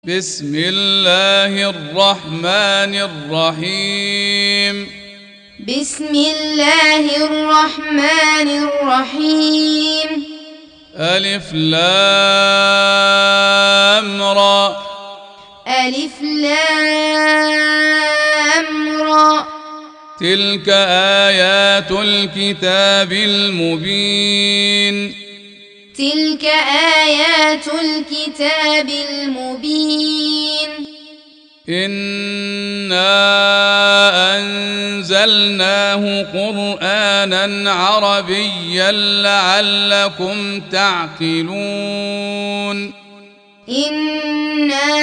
بسم الله الرحمن الرحيم. بسم الله الرحمن الرحيم. ألف لام را. ألف لام را. تلك آيات الكتاب المبين. تلك آيات الكتاب المبين. إنا أنزلناه قرآنا عربيا لعلكم تعقلون. إنا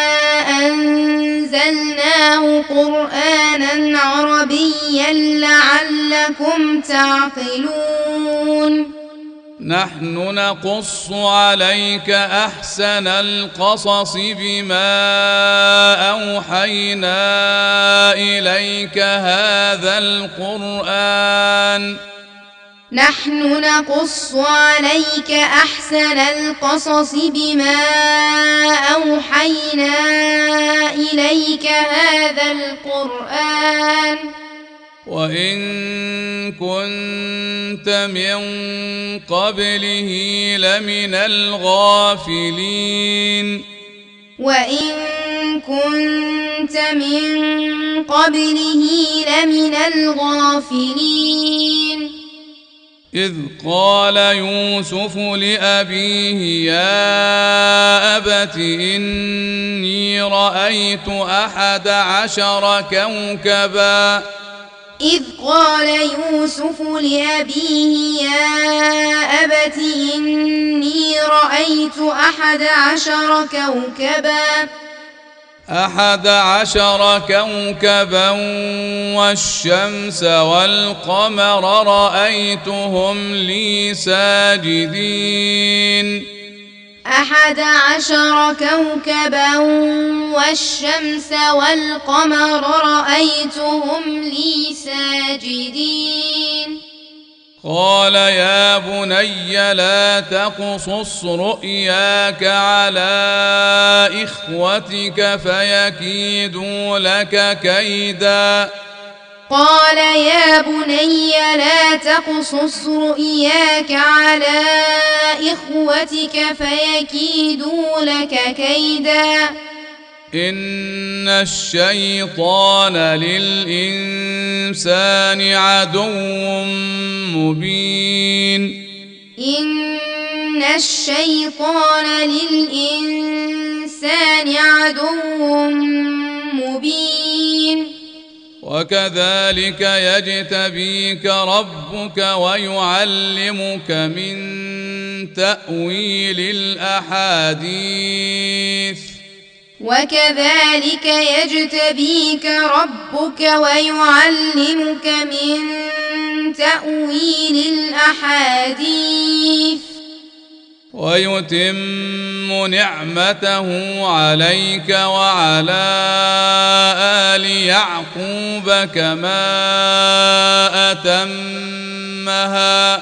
أنزلناه قرآنا عربيا لعلكم تعقلون. نحن نقص عليك أحسن القصص بما أوحينا إليك هذا القرآن. نحن نقص عليك أحسن القصص بما أوحينا إليك هذا القرآن. وإن كنت من قبله لمن الغافلين. وإن كنت من قبله لمن الغافلين. إذ قال يوسف لأبيه يا أبت إني رأيت 11 كوكبا. إذ قال يوسف لأبيه يا أبت إني رأيت 11 كوكبا. 11 كوكبا والشمس والقمر رأيتهم لي ساجدين. 11 كوكبا والشمس والقمر رأيتهم لي ساجدين. قال يا بني لا تقصص رؤياك على إخوتك فيكيدوا لك كيدا. قال يا بني لا تقصص رؤياك على إخوتك فيكيدوا لك كيدا. إن الشيطان للإنسان عدو مبين. إن الشيطان للإنسان عدو مبين. وكذلك يجتبيك ربك ويعلمك من تأويل الأحاديث. وكذلك يجتبيك ربك ويعلمك من تأويل الأحاديث. ويتم نعمته عليك وعلى آل يعقوب كما أتمها.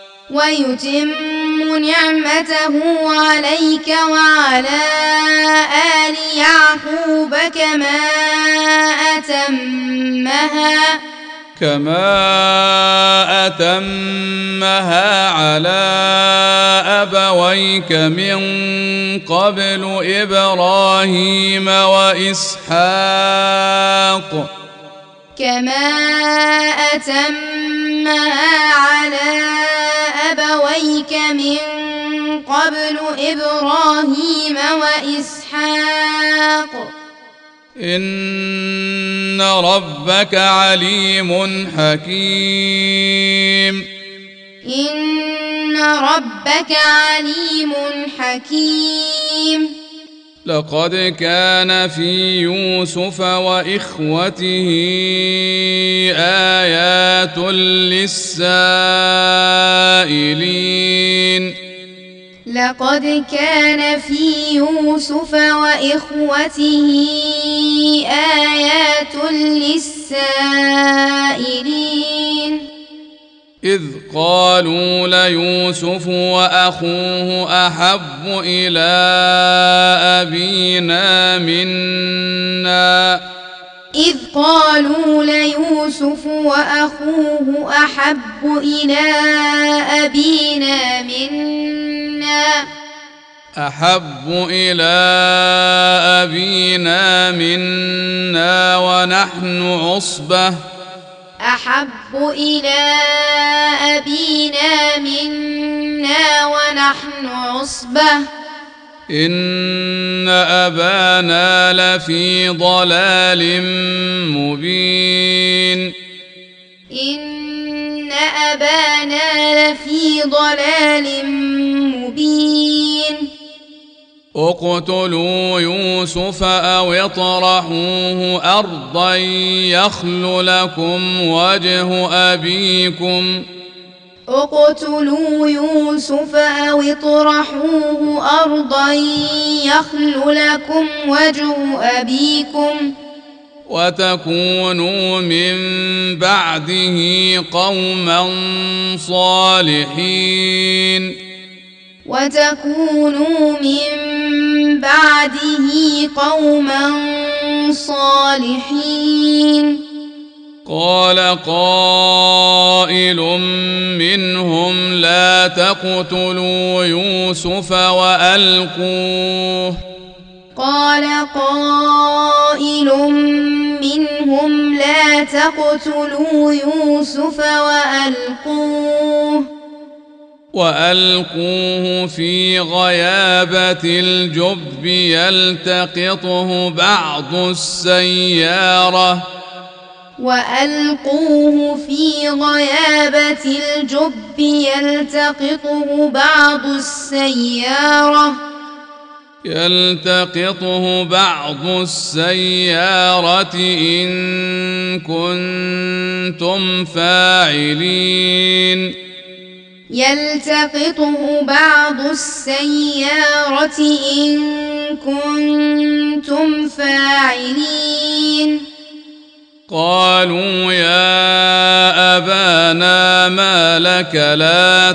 ويتم نعمته عليك وعلى آل يعقوب كما أتمها على أبويك من قبل إبراهيم وإسحاق. كما أتمها على أبويك من قبل إبراهيم وإسحاق. إن ربك عليم حكيم. إن ربك عليم حكيم. لقد كان في يوسف وإخوته آيات للسائلين. لقد كان في يوسف وإخوته آيات للسائلين. إذ قالوا ليوسف وأخوه أحب إلى أبينا منا إذ قالوا ليوسف وأخوه أحب إلى أبينا منا ونحن عصبة إن أبانا لفي ضلال مبين اقتلوا يوسف أو اطرحوه أرضا يخل لكم وجه أبيكم وتكونوا من بعده قوما صالحين قال قائل منهم لا تقتلوا يوسف وألقوه في غيابة الجب يلتقطه بعض السيارة إن كنتم فاعلين قالوا يا أبانا ما لك لا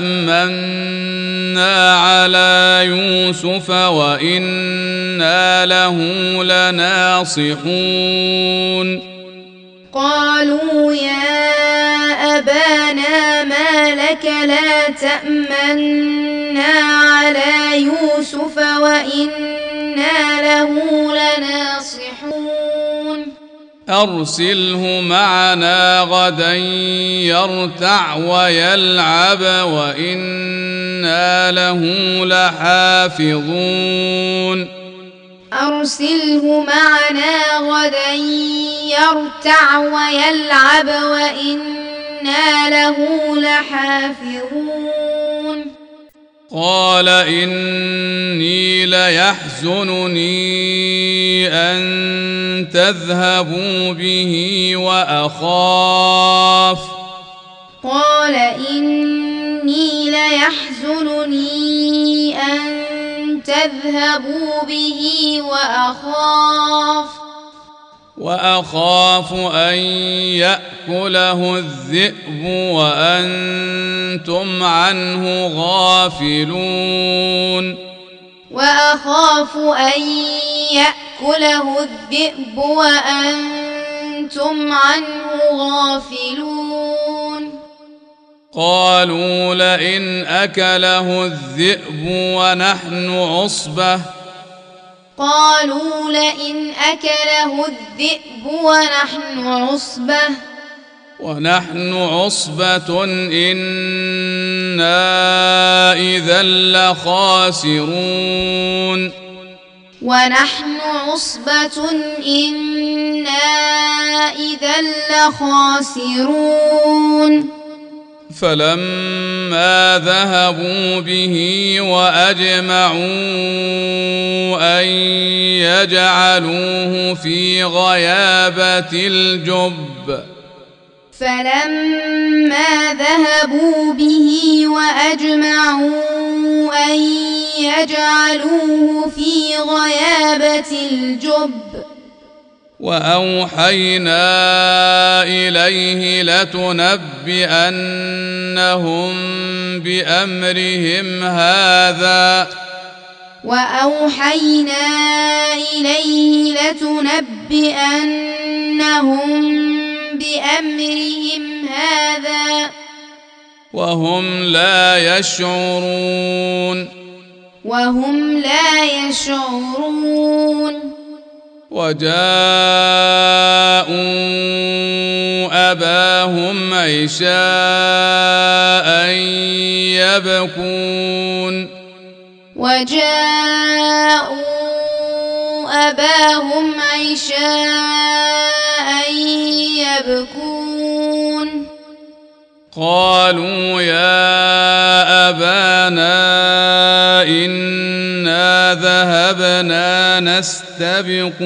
تأمنا على يوسف وإنا له لناصحون أرسله معنا غدا يرتع ويلعب وإنا له لحافظون قال إني ليحزنني أن تذهبوا به وأخاف أن يأكله الذئب وأنتم عنه غافلون قالوا لئن أكله الذئب ونحن عصبة إنا إذا لخاسرون فلما ذهبوا به وأجمعوا أن يجعلوه في غيابة الجب وأوحينا إليه لتنبئنهم بأمرهم هذا وأوحينا إليه لتنبئنهم بأمرهم هذا وهم لا يشعرون وجاءوا أباهم عشاء يبكون قالوا يا أبانا إنا ذهبنا نستبق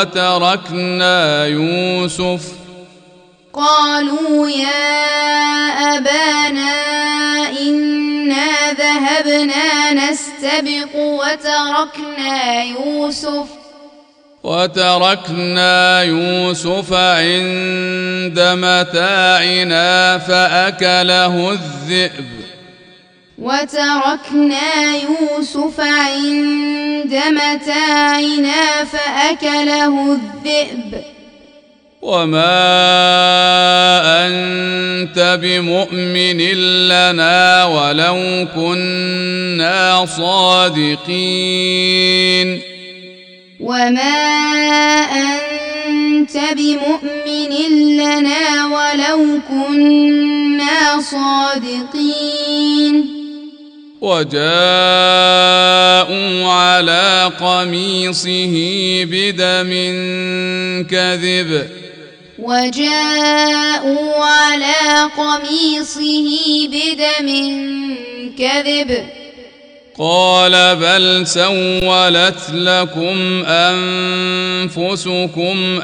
وتركنا يوسف عند متاعنا فأكله الذئب وما أنت بمؤمن لنا ولو كنا صادقين وجاءوا على قميصه بدم كذب قال بل سولت لكم أنفسكم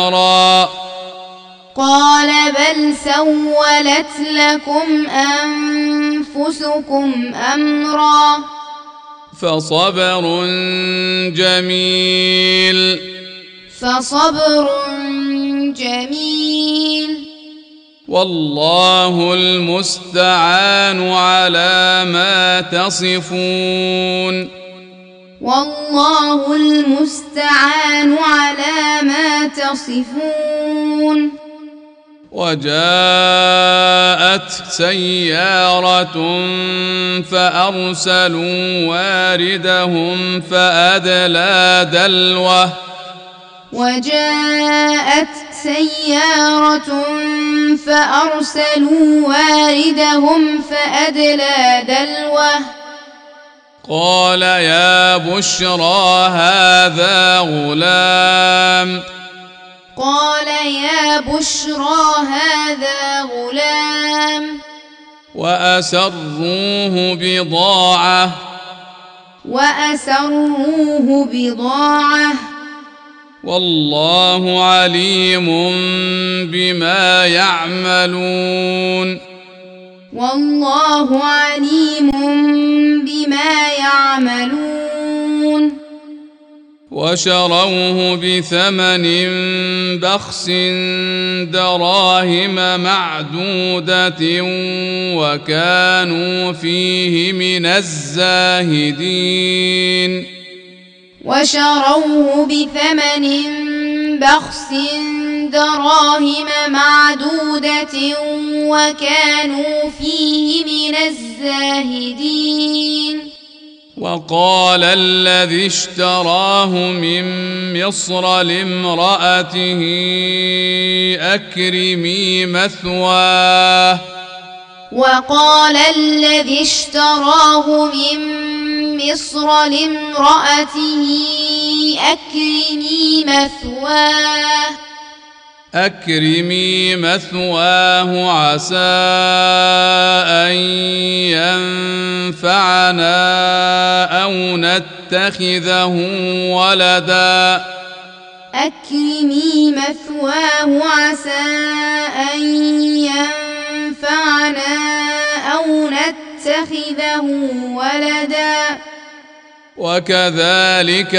أمرا فصبر جميل والله المستعان على ما تصفون وجاءت سيارة فأرسلوا واردهم فأدلى دلوه قال يا بشرى هذا غلام وأسروه بضاعة والله عليم بما يعملون وشروه بثمن بخس دراهم معدودة وكانوا فيه من الزاهدين وقال الذي اشتراه من مصر لامرأته أكرمي مثواه عسى أن ينفعنا أو نتخذه ولدا وكذلك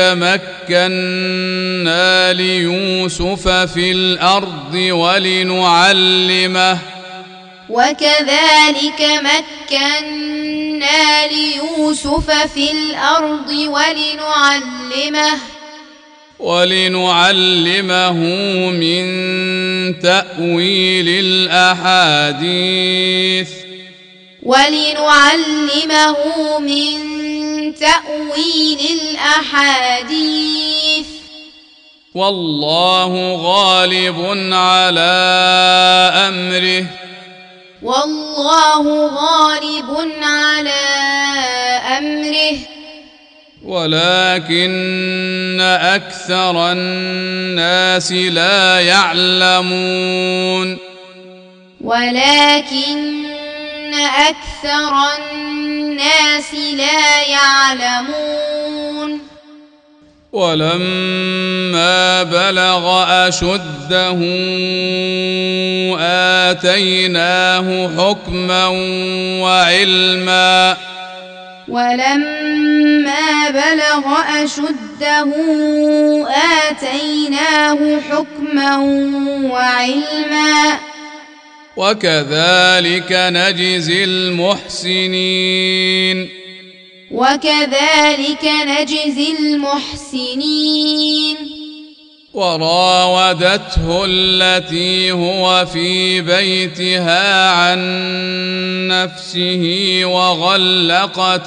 مكنا ليوسف في الأرض ولنعلمه من تأويل الأحاديث والله غالب على أمره ولكن أكثر الناس لا يعلمون ولما بلغ أشده آتيناه حكما وعلما وكذلك نجزي المحسنين وراودته التي هو في بيتها عن نفسه وغلقت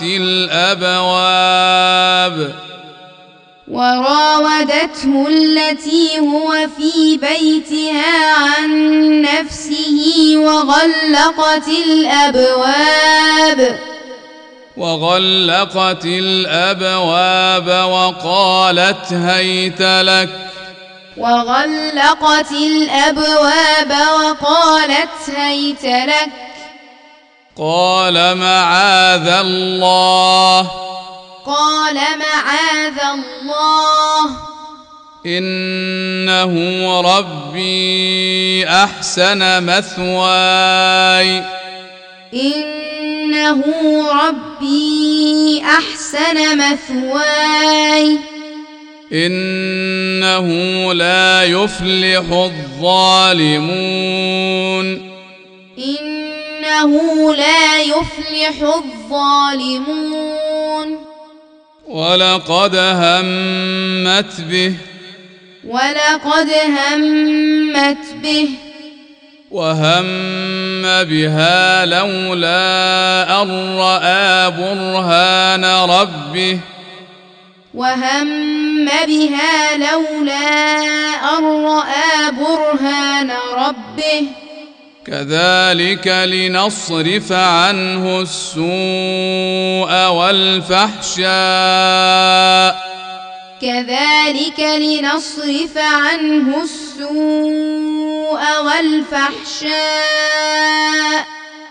الأبواب وقالت هيت لك قال معاذ الله إنه ربي أحسن مثواي إنه لا يفلح الظالمون ولقد همت به وهم بها لولا أن رأى برهان ربه كذلك لنصرف عنه السوء والفحشاء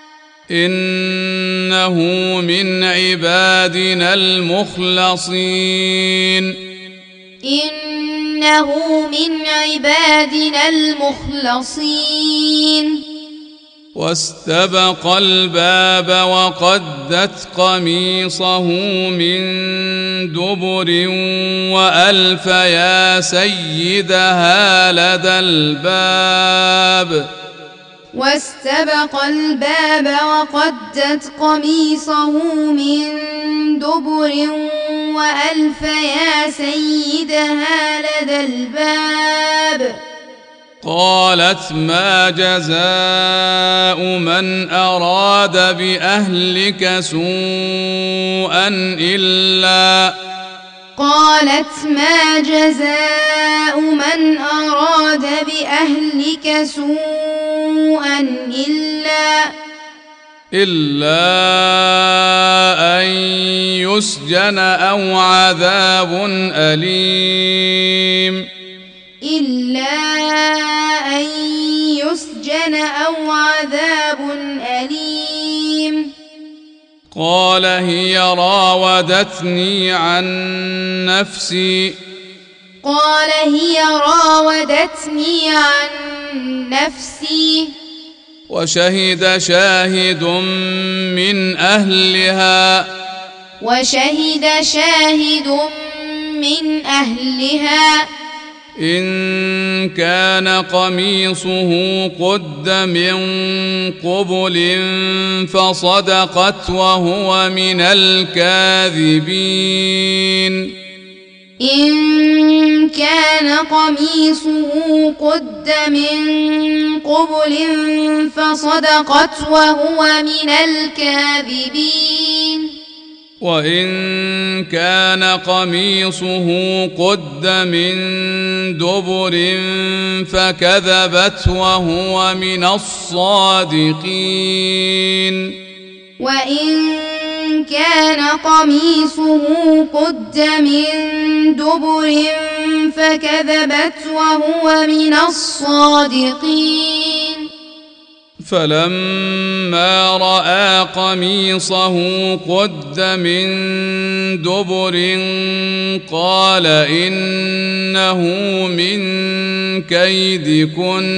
إنه من عبادنا المخلصين واستبق الباب وقدت قميصه من دبر وألف يا سيدها لدى الباب قالت ما جزاء من أراد بأهلك سوءا إلا أن يسجن أو عذاب أليم قال هي راودتني عن نفسي وشهد شاهد من أهلها وشهد شاهد من أهلها إن كان قميصه قد من قبل فصدقت وهو من الكاذبين إن كان قميصه قد من قبل فصدقت وهو من الكاذبين وإن كان قميصه قد من دبر فكذبت وهو من الصادقين وإن كان قميصه قد من دبر فكذبت وهو من الصادقين فلما رأى قميصه قد من دبر قال إنه من كيدكن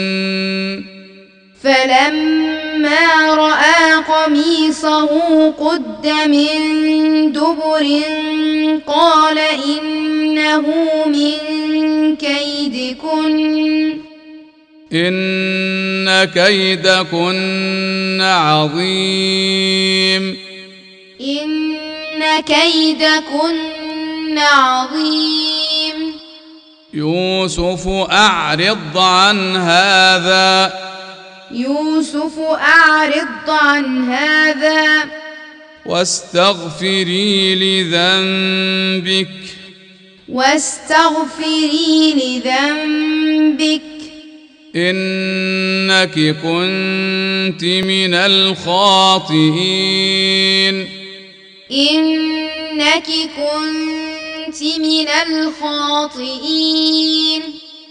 فلما رأى قميصه قد من دبر قال إنه من كيدكن إن كيدكن عظيم إن كيدكن عظيم يوسف أعرض عن هذا يوسف أعرض عن هذا واستغفري لذنبك واستغفري لذنبك إنك كنت من الخاطئين إنك كنت من الخاطئين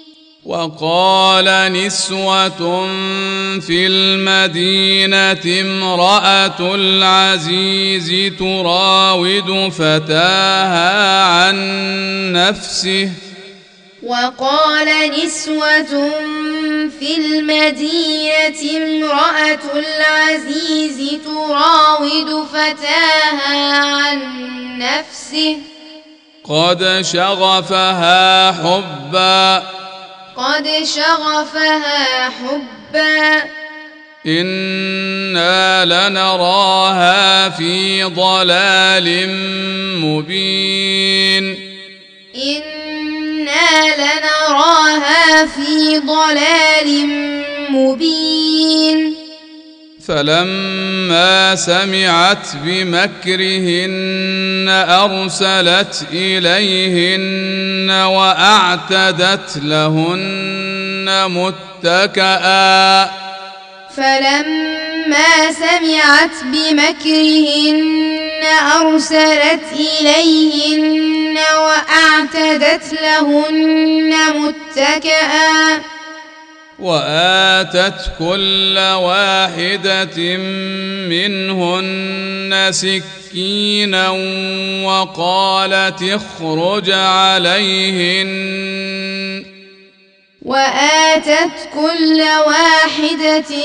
وقال نسوة في المدينة امرأة العزيز تراود فتاها عن نفسه وقال نسوة في المدينة امرأة العزيز تراود فتاها عن نفسه قد شغفها حبا قد شغفها حبا إنا لنراها في ضلال مبين إنا لنراها في ضلال مبين فلما سمعت بمكرهن أرسلت إليهن وأعتدت لهن متكئا فلما سمعت بمكرهن أرسلت إليهن وأعتدت لهن متكئا وآتت كل واحدة منهن سكينا وقالت اخرج عليهن وآتت كل واحدة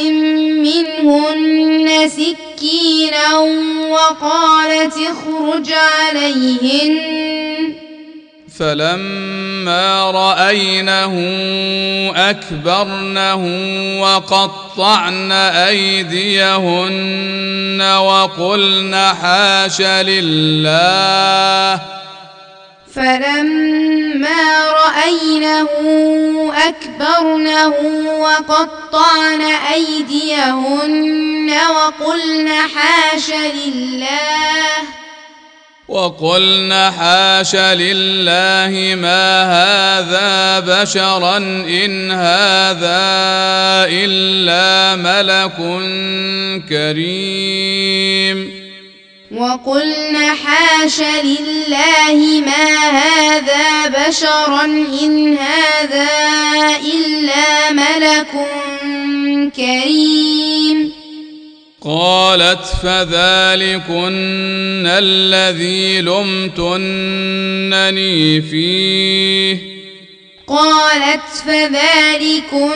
منهن سكينا وقالت اخرج عليهن فلما رأينه أكبرنه وقطعن أيديهن وقلن حاش لله فلما رأينه أكبرنه وقطعن أيديهن وقلن حاش لله ما هذا بشرا إن هذا إلا ملك كريم وقلن حاش لله ما هذا بشرا إن هذا إلا ملك كريم قالت فذلكن الذي لمتنني فيه قالت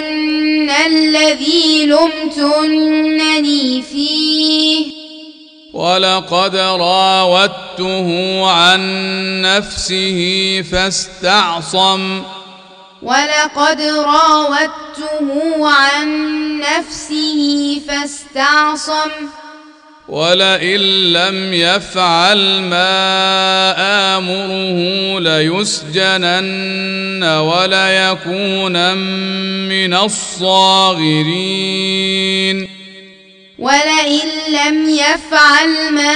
فذلكن الذي لمتنني فيه ولقد راودته عن نفسه فاستعصم ولقد راودته عن نفسه فاستعصم ولئن لم يفعل ما آمره ليسجنن وليكونن من الصاغرين ولئن لم يفعل ما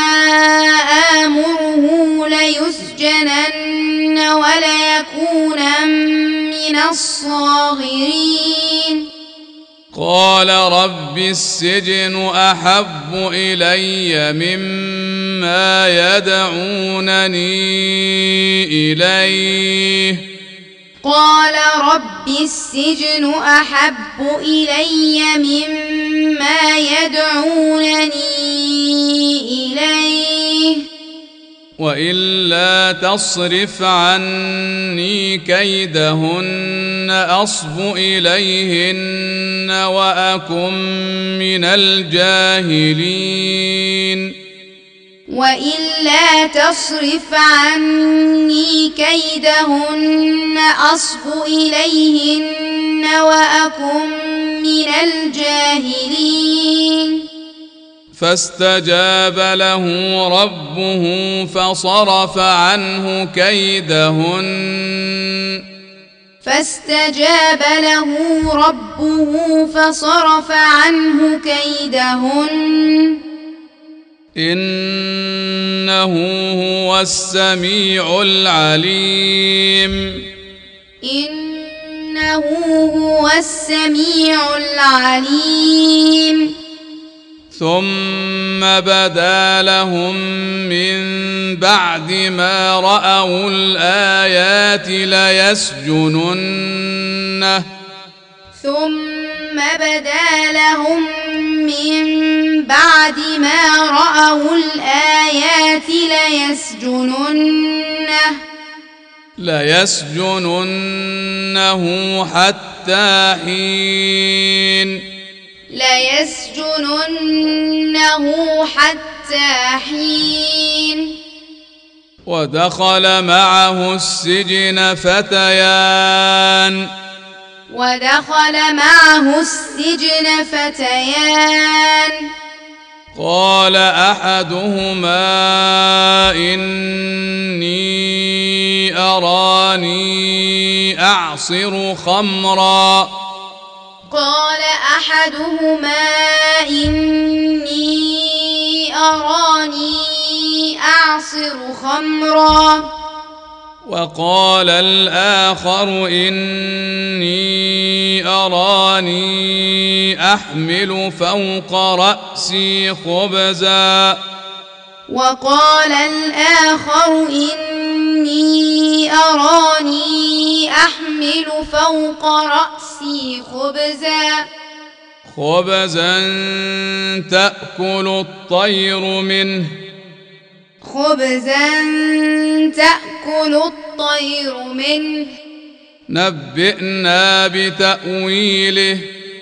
آمره ليسجنن وليكونن من الصاغرين قال رب السجن أحب إلي مما يدعونني إليه قال رب السجن أحب إلي مما يدعونني إليه وإلا تصرف عني كيدهن أصب إليهن وأكن من الجاهلين وإلا تصرف عني كيدهن أصب إليهن وأكن من الجاهلين فاستجاب له ربه فصرف عنه كيدهن فاستجاب له ربه فصرف عنه كيدهن إنه هو السميع العليم إنه هو السميع العليم ثم بدا لهم من بعد ما رأوا الآيات ليسجننه ثم بدا لهم من بعد ما رأوا الآيات ليسجننه حتى حين ودخل معه السجن فتيان قال أحدهما إني أراني أعصر خمرا وقال الآخر إني أراني أحمل فوق رأسي خبزا خبزا تأكل الطير منه نبئنا بتأويله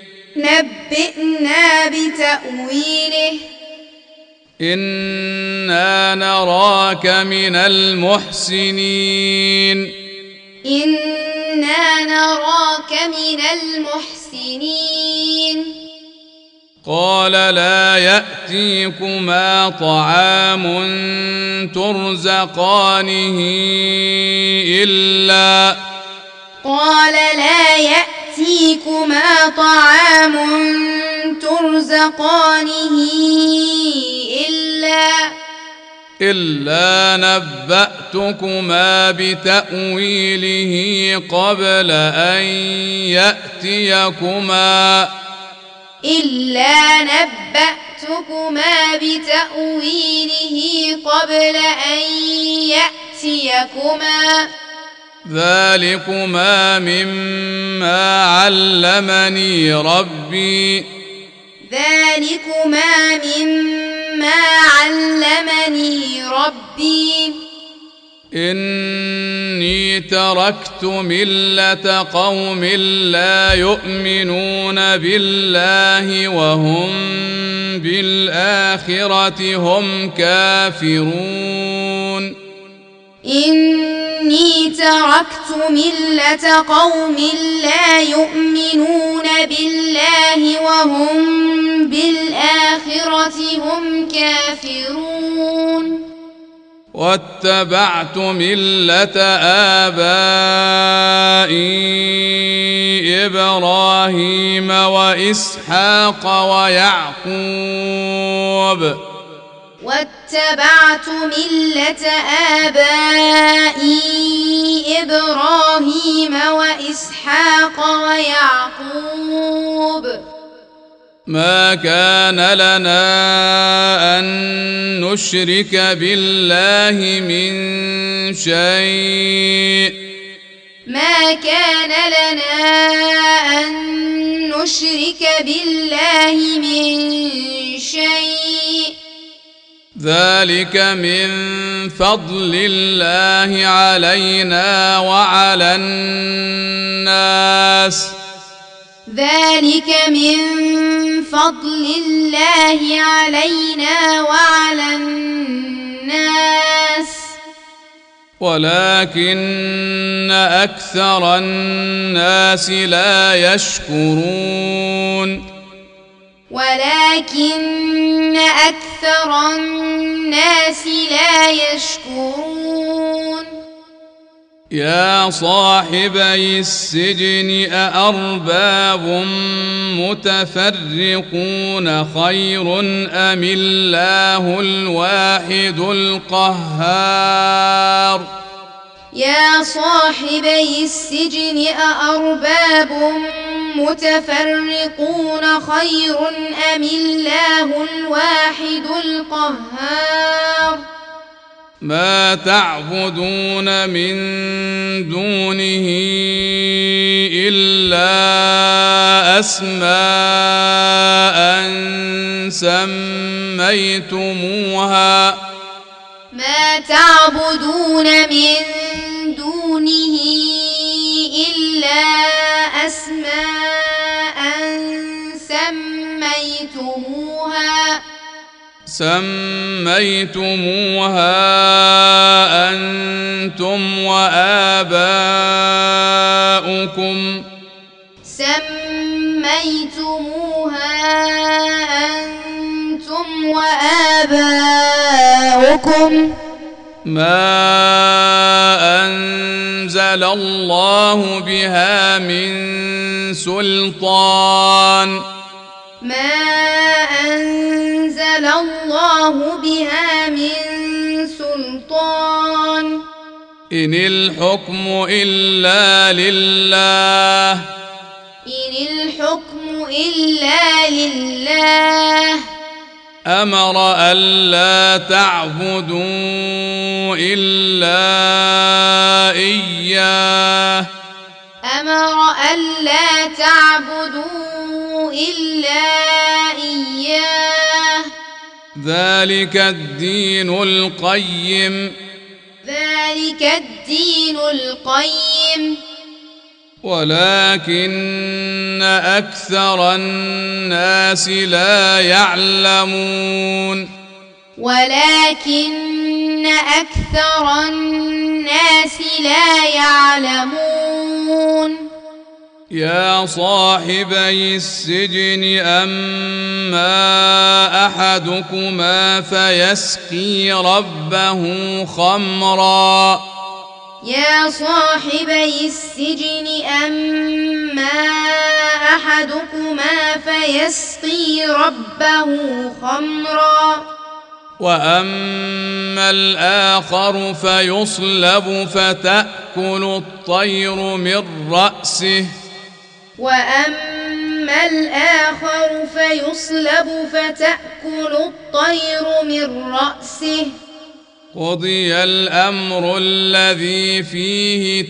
إنا نراك من المحسنين قال لا يأتيكما طعام ترزقانه إلا نبأتكما بتأويله قبل أن يأتيكما ذلكما مما علمني ربي إني تركت ملة قوم لا يؤمنون بالله وهم بالآخرة هم كافرون إني تركت ملة قوم لا يؤمنون بالله وهم بالآخرة هم كافرون واتبعت ملة آبائي إبراهيم وإسحاق ويعقوب واتبعت ملة آبائي إبراهيم وإسحاق ويعقوب ما كان لنا أن نشرك بالله من شيء ما كان لنا أن نشرك بالله من شيء ذلك من فضل الله علينا وعلى الناس ذلك من فضل الله علينا وعلى الناس ولكن أكثر الناس لا يشكرون ولكن أكثر الناس لا يشكرون يا صاحبي السجن أأرباب متفرقون خير أم الله الواحد القهار يا صاحبي السجن أأرباب متفرقون خير أم الله الواحد القهار ما تعبدون من دونه إلا أسماء سميتموها ما تعبدون من دونه إلا أسماء سميتموها أنتم وآباؤكم ما أنزل الله بها من سلطان إن الحكم إلا لله أمر ألا تعبدوا إلا إياه ذلك الدين القيم ولكن أكثر الناس لا يعلمون يا صاحبي السجن أما أحدكما فيسقي ربه خمرا وأما الآخر فيصلب فتأكل الطير من رأسه قضي الأمر الذي فيه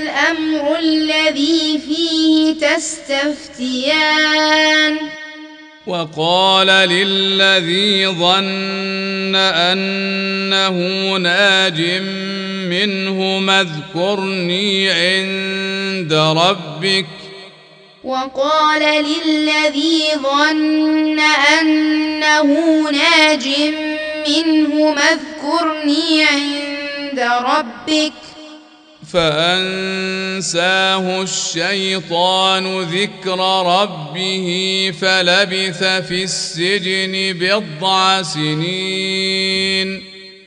تستفتيان وقال للذي ظن أنه ناج منه اذكرني عند ربك وقال للذي ظن أنه ناج منه اذكرني عند ربك فأنساه الشيطان ذكر ربه فلبث في السجن بضع سنين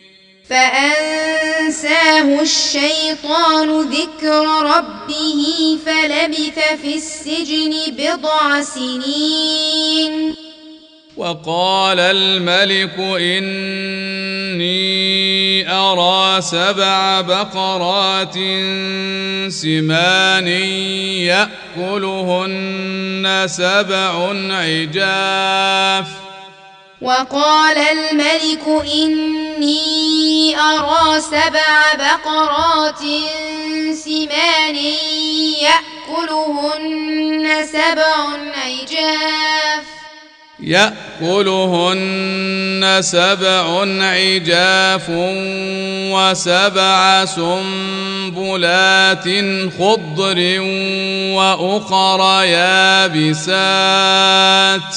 فأنساه الشيطان ذكر ربه فلبث في السجن بضع سنين وقال الملك إني أرى 7 بقرات سمان يأكلهن 7 عجاف وقال الملك إني أرى 7 بقرات سمان يأكلهن 7 عجاف و7 سنبلات خضر وأخر يابسات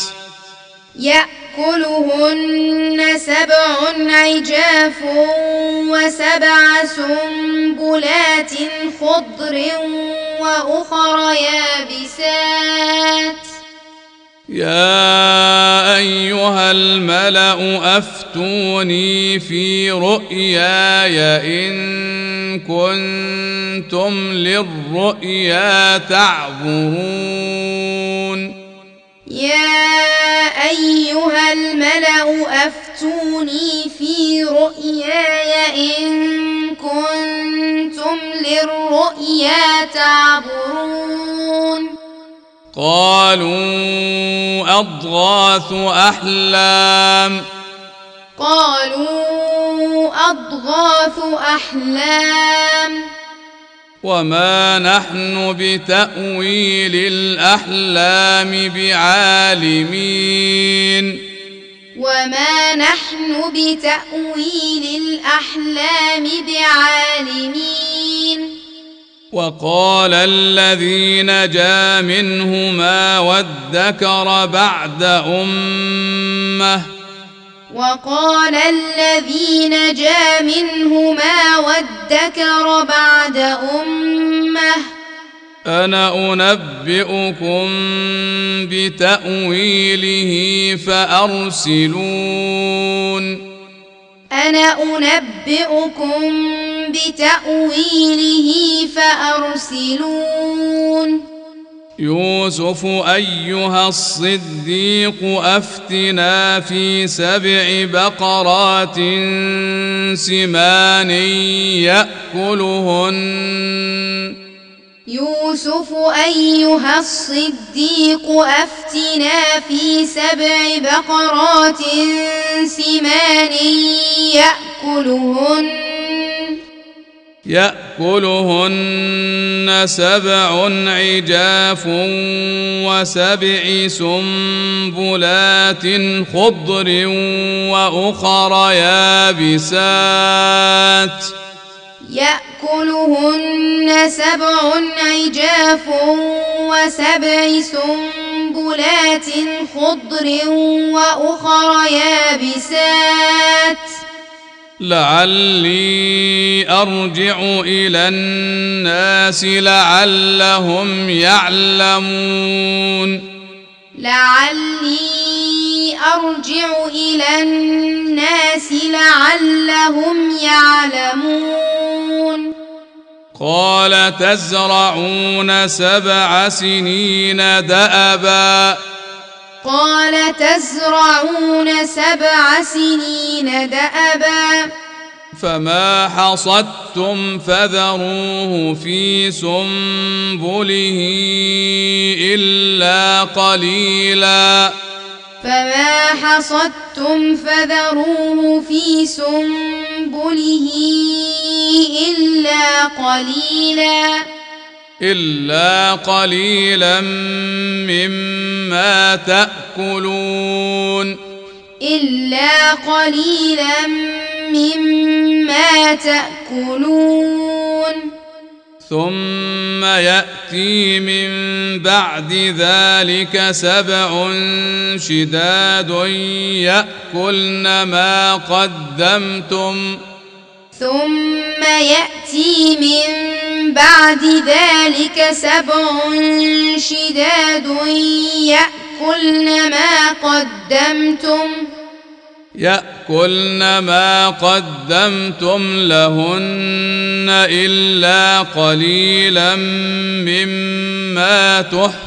يأكلهن 7 عجاف و7 سنبلات خضر وأخر يابسات يا أيها الملأ أفتوني في رؤياي إن كنتم للرؤيا تعبرون يا أيها الملأ أفتوني في رؤياي إن كنتم للرؤيا تعبرون قالوا أضغاث أحلام وما نحن بتأويل الأحلام بعالمين وقال الذي نجا منهما وادكر بعد أمة أنا أنبئكم بتأويله فأرسلون يوسف أيها الصديق أفتنا في 7 بقرات سمان يأكلهن 7 عجاف و7 سنبلات خضر وأخر يابسات لعلي أرجع إلى الناس لعلهم يعلمون قال تزرعون 7 سنين دأبا فما حصدتم فذروه في سنبله إلا قليلا إلا قليلا مما تأكلون إلا قليلا مما تأكلون ثم يأتي من بعد ذلك 7 شداد يأكلن ما قدمتم ثم يأتي من بعد ذلك 7 شداد يأكلن ما قدمتم لهن إلا قليلا مما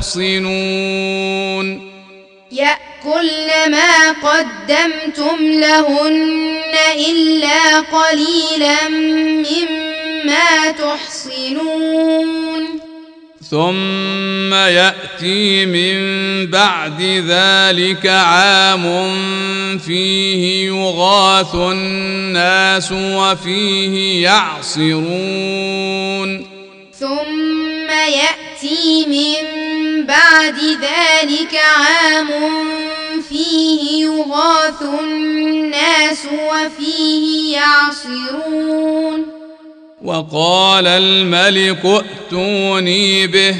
تحصنون يأكلن ما قدمتم لهن إلا قليلا مما تحصنون ثم يأتي من بعد ذلك عام فيه يغاث الناس وفيه يعصرون ثم يأتي من بعد ذلك عام فيه يغاث الناس وفيه يعصرون وقال الملك ائتوني به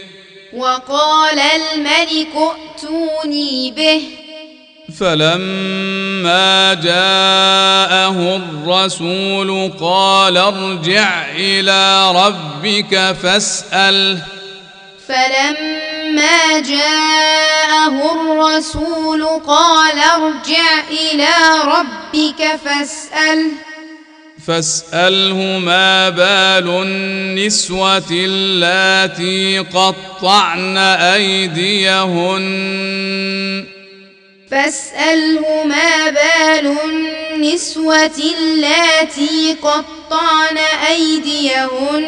فلما جاءه الرسول قال ارجع إلى ربك فاسأله فاسأله ما بال النسوة اللاتي قطعن أيديهن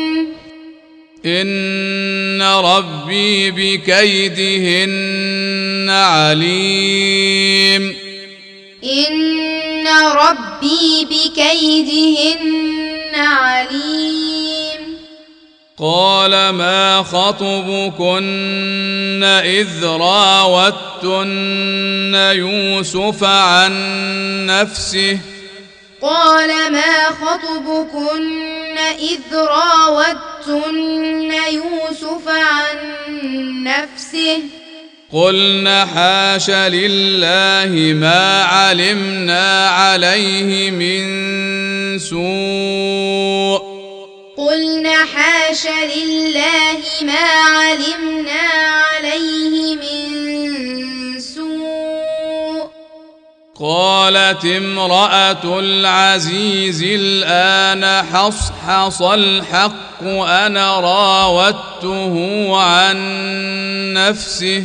إن ربي بكيدهن عليم قال ما خطبكن إذ راوتن يوسف عن نفسه قلنا حاش لله ما علمنا عليه من سوء قالت امرأة العزيز الآن حصحص الحق أنا راودته عن نفسه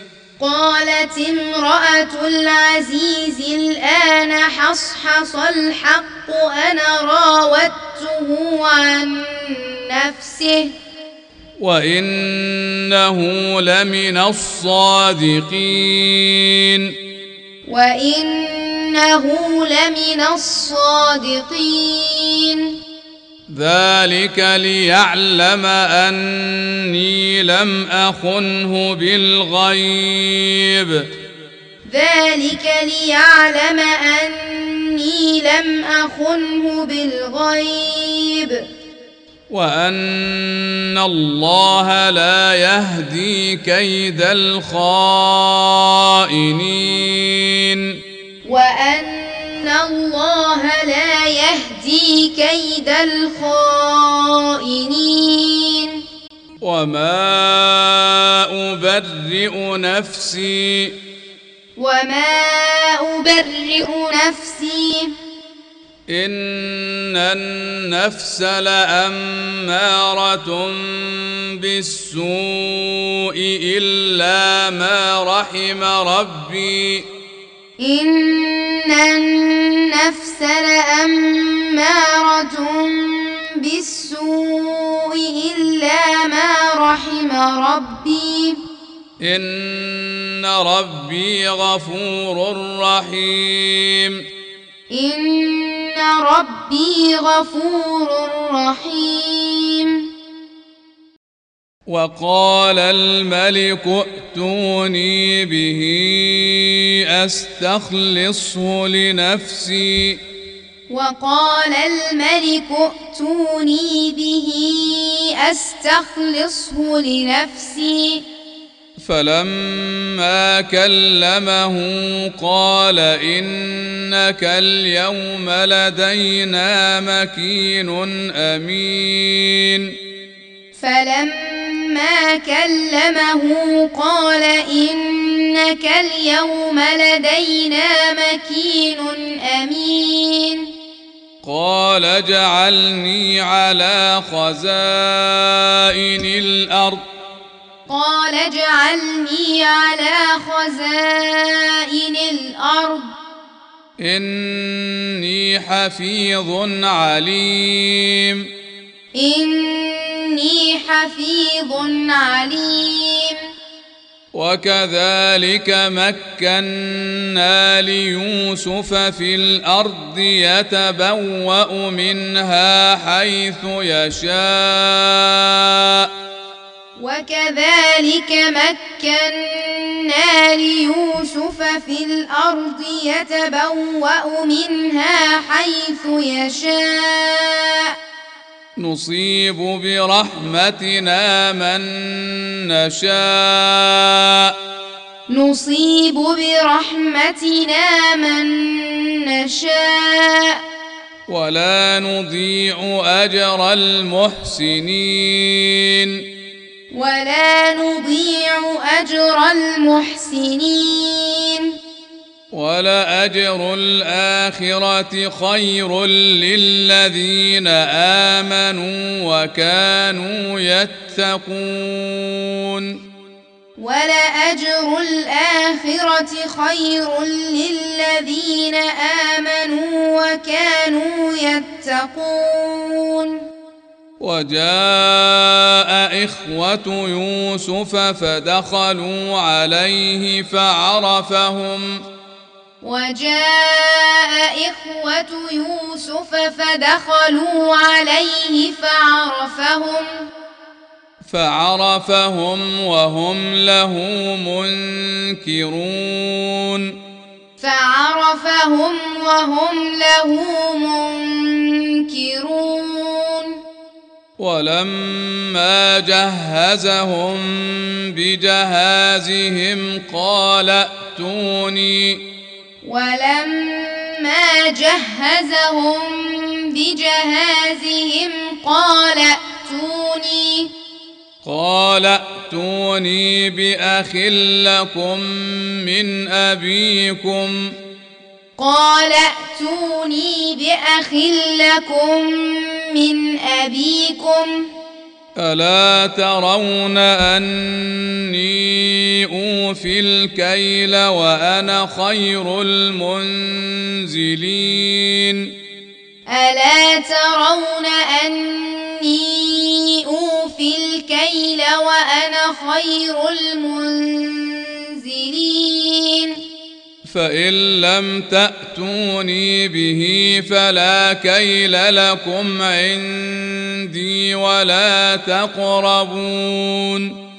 وإنه لمن الصادقين ذلك ليعلم أني لم أخنه بالغيب وأن الله لا يهدي كيد الخائنين وما أبرئ نفسي إن النفس لأمارة بالسوء إلا ما رحم ربي إن ربي غفور رحيم وقال الملك ائتوني به أستخلصه لنفسي وقال الملك ائتوني به أستخلصه لنفسي فلما كلمه قال إنك اليوم لدينا مكين أمين فلما كلمه قال إنك اليوم لدينا مكين أمين قال اجعلني على خزائن الأرض قال اجعلني على خزائن الأرض إني حفيظ عليم إني حفيظ عليم وكذلك مكنا ليوسف في الأرض يتبوأ منها حيث يشاء وكذلك مكنا ليوسف في الأرض يتبوأ منها حيث يشاء نصيب برحمتنا من نشاء نصيب برحمتنا من نشاء ولا نضيع أجر المحسنين ولا نضيع أجر المحسنين ولأجر الآخرة خير للذين آمنوا وكانوا يتقون ولأجر الآخرة خير للذين آمنوا وكانوا يتقون وجاء إخوة يوسف فدخلوا عليه فعرفهم وجاء إخوة يوسف فدخلوا عليه فعرفهم وهم له منكرون ولما جهزهم بجهازهم قال ائتوني قال ائتوني بأخ لكم من أبيكم ألا ترون أني أوفي الكيل وأنا خير المنزلين فإن لم تأتوني به فلا كيل لكم عندي ولا تقربون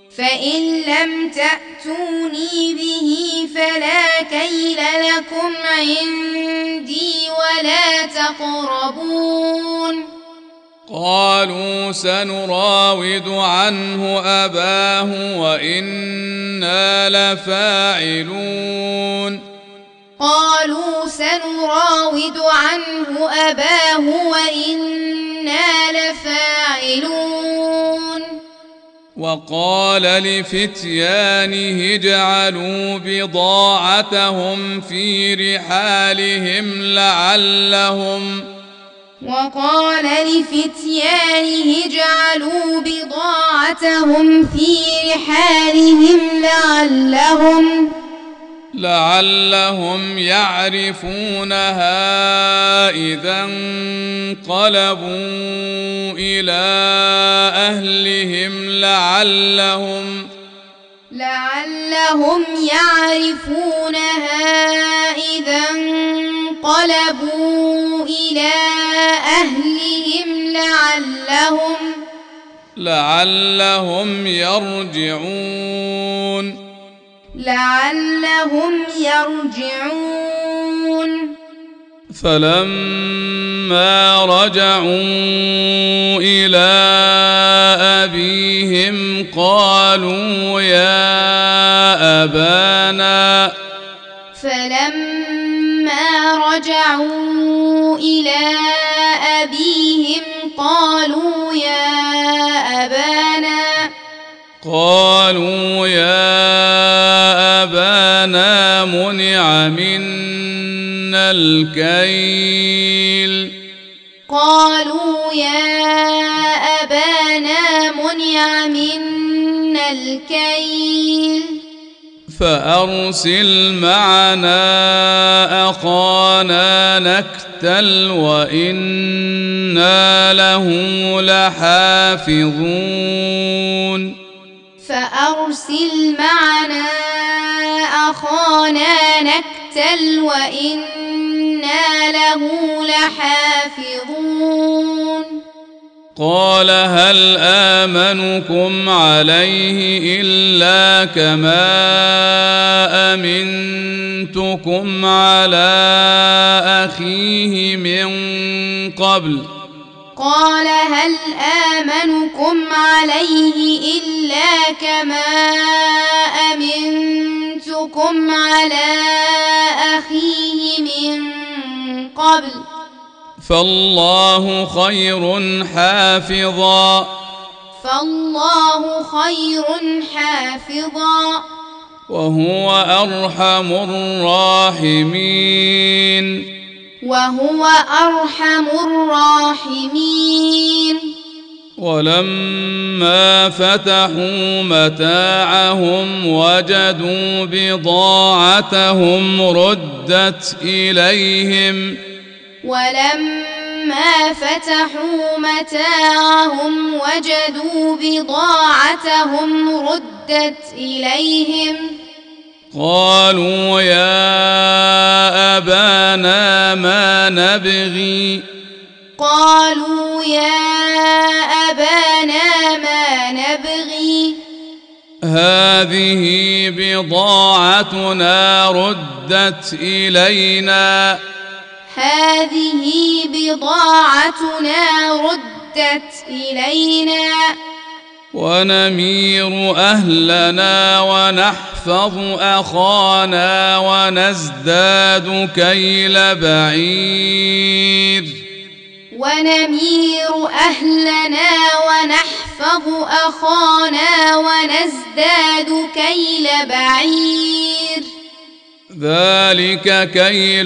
قالوا سنراود عنه أباه وإنا لفاعلون وقال لفتيانه اجعلوا بضاعتهم في رحالهم لعلهم يعرفونها إذا انقلبوا إلى أهلهم لعلهم يرجعون فلما رجعوا إلى أبيهم قالوا يا أبانا منع منا الكيل فأرسل معنا أخانا نكتل وإنا له لحافظون قال هل آمنكم عليه إلا كما أمنتكم على أخيه من قبل فالله خير حافظا وهو أرحم الراحمين ولما فتحوا متاعهم وجدوا بضاعتهم ردت إليهم قالوا يا أبانا ما نبغي هذه بضاعتنا ردت إلينا ونمير أهلنا ونحفظ أخانا ونزداد كيل بعير ذلك كيل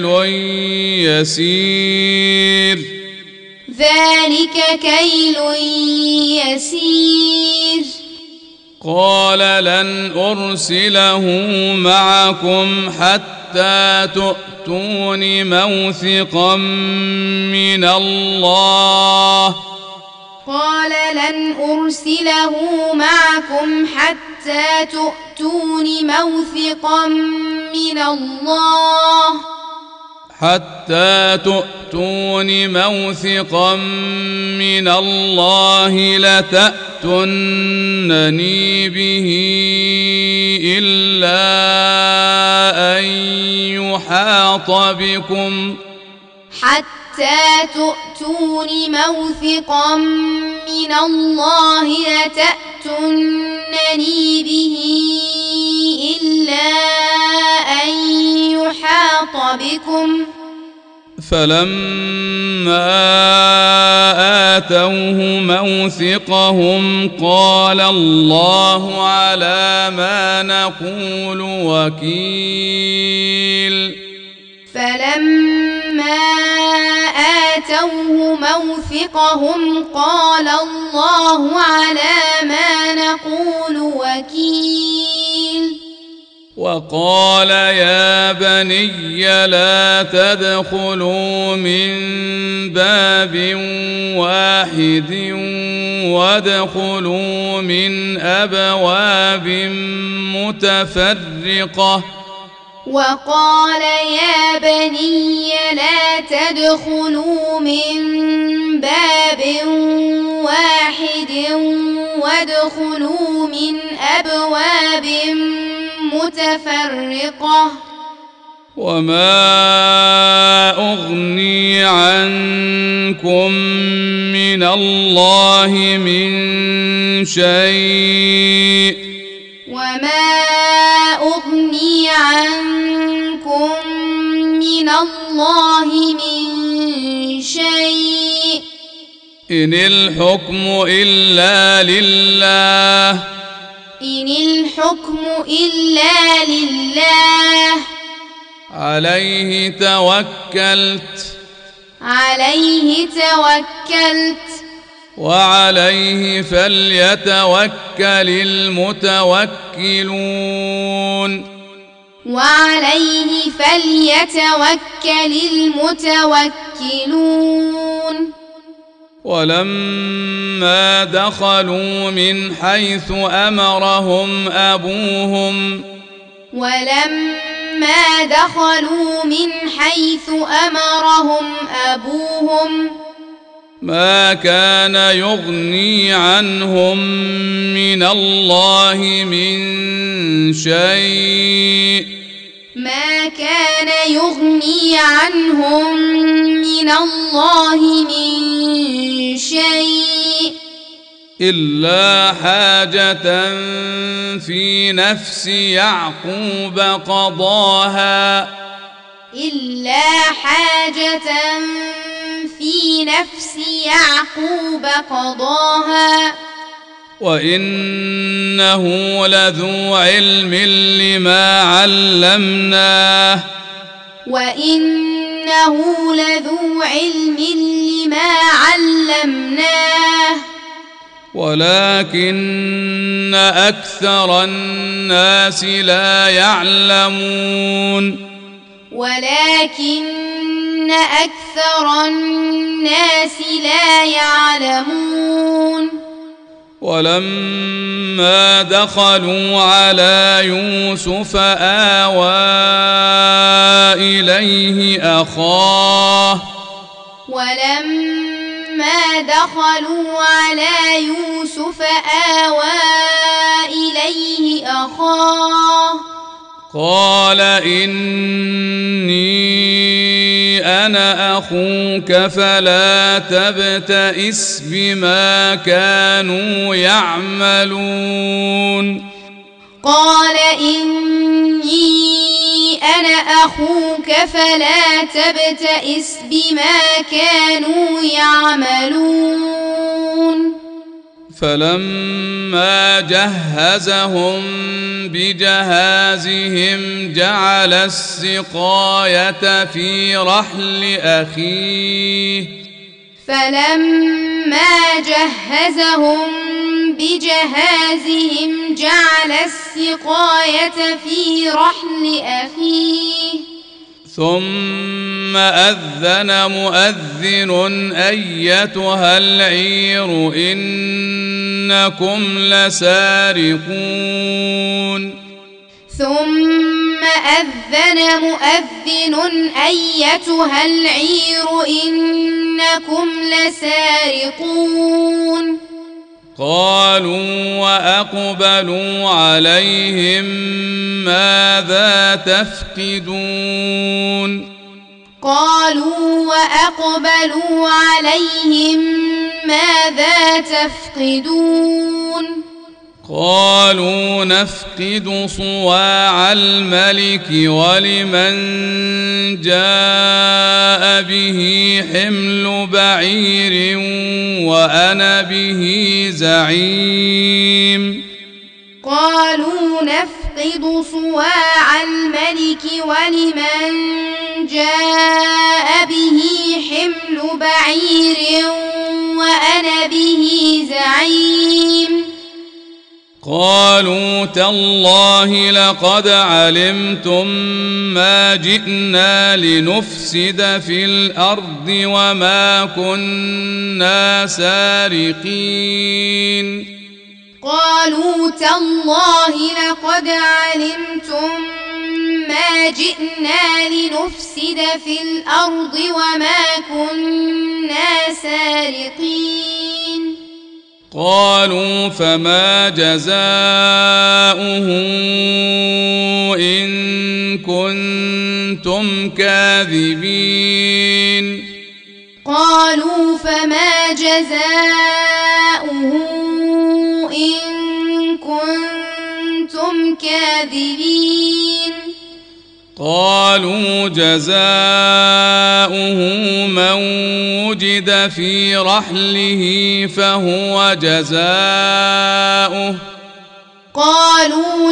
يسير قال لن أرسله معكم حتى تؤتون موثقا من الله لتأتونني به إلا أن يحاط بكم فلما آتوه موثقهم قال الله على ما نقول وكيل وقال يا بني لا تدخلوا من باب واحد وادخلوا من أبواب متفرقة وادخلوا من أبواب متفرقة وما أغني عنكم من الله من شيء وما أغني عنكم من الله من شيء إن الحكم إلا لله إن الحكم إلا لله عليه توكلت وعليه فليتوكل المتوكلون ولما دخلوا من حيث أمرهم أبوهم ما كان يغني عنهم من الله من شيء إلا حاجة في نفس يعقوب قضاها وإنه لذو علم لما علمناه ولكن أكثر الناس لا يعلمون ولما دخلوا على يوسف آوى إليه أخاه قال إني أنا أخوك فلا تبتئس بما كانوا يعملون فلما جهزهم بجهازهم جعل السقاية في رحل أخيه ثم أذن مؤذن أيتها العير إنكم لسارقون قالوا وأقبلوا عليهم ماذا تفقدون قالوا نفقد صواع الملك ولمن جاء به حمل بعير وأنا به زعيم قالوا تالله لقد علمتم ما جئنا لنفسد في الأرض وما كنا سارقين قالوا فما جزاؤه إن كنتم كاذبين قالوا فما جزاؤه إن كنتم كاذبين قالوا جزاؤه من وجد في رحله فهو جزاؤه قالوا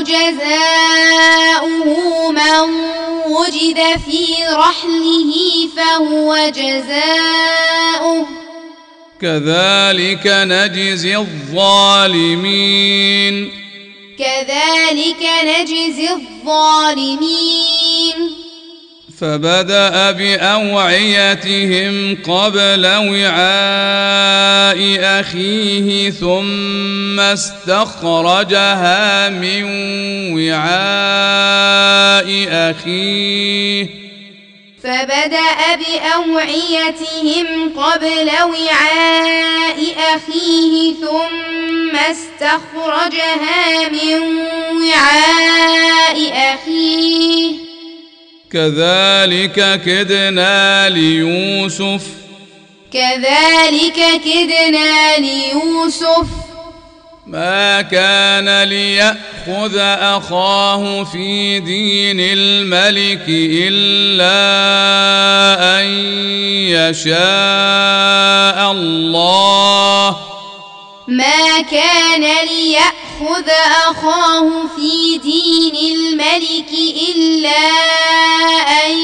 جزاؤه من وجد في رحله فهو جزاؤه كذلك نجزي الظالمين كذلك نجزي الظالمين فبدأ بأوعيتهم قبل وعاء أخيه ثم استخرجها من وعاء أخيه فبدأ بأوعيتهم قبل وعاء أخيه ثم استخرجها من وعاء أخيه كذلك كدنا ليوسف كذلك كدنا ليوسف ما كان ليأخذ أخاه في دين الملك إلا أن يشاء الله ما كان ليأخذ أخاه في دين الملك إلا أن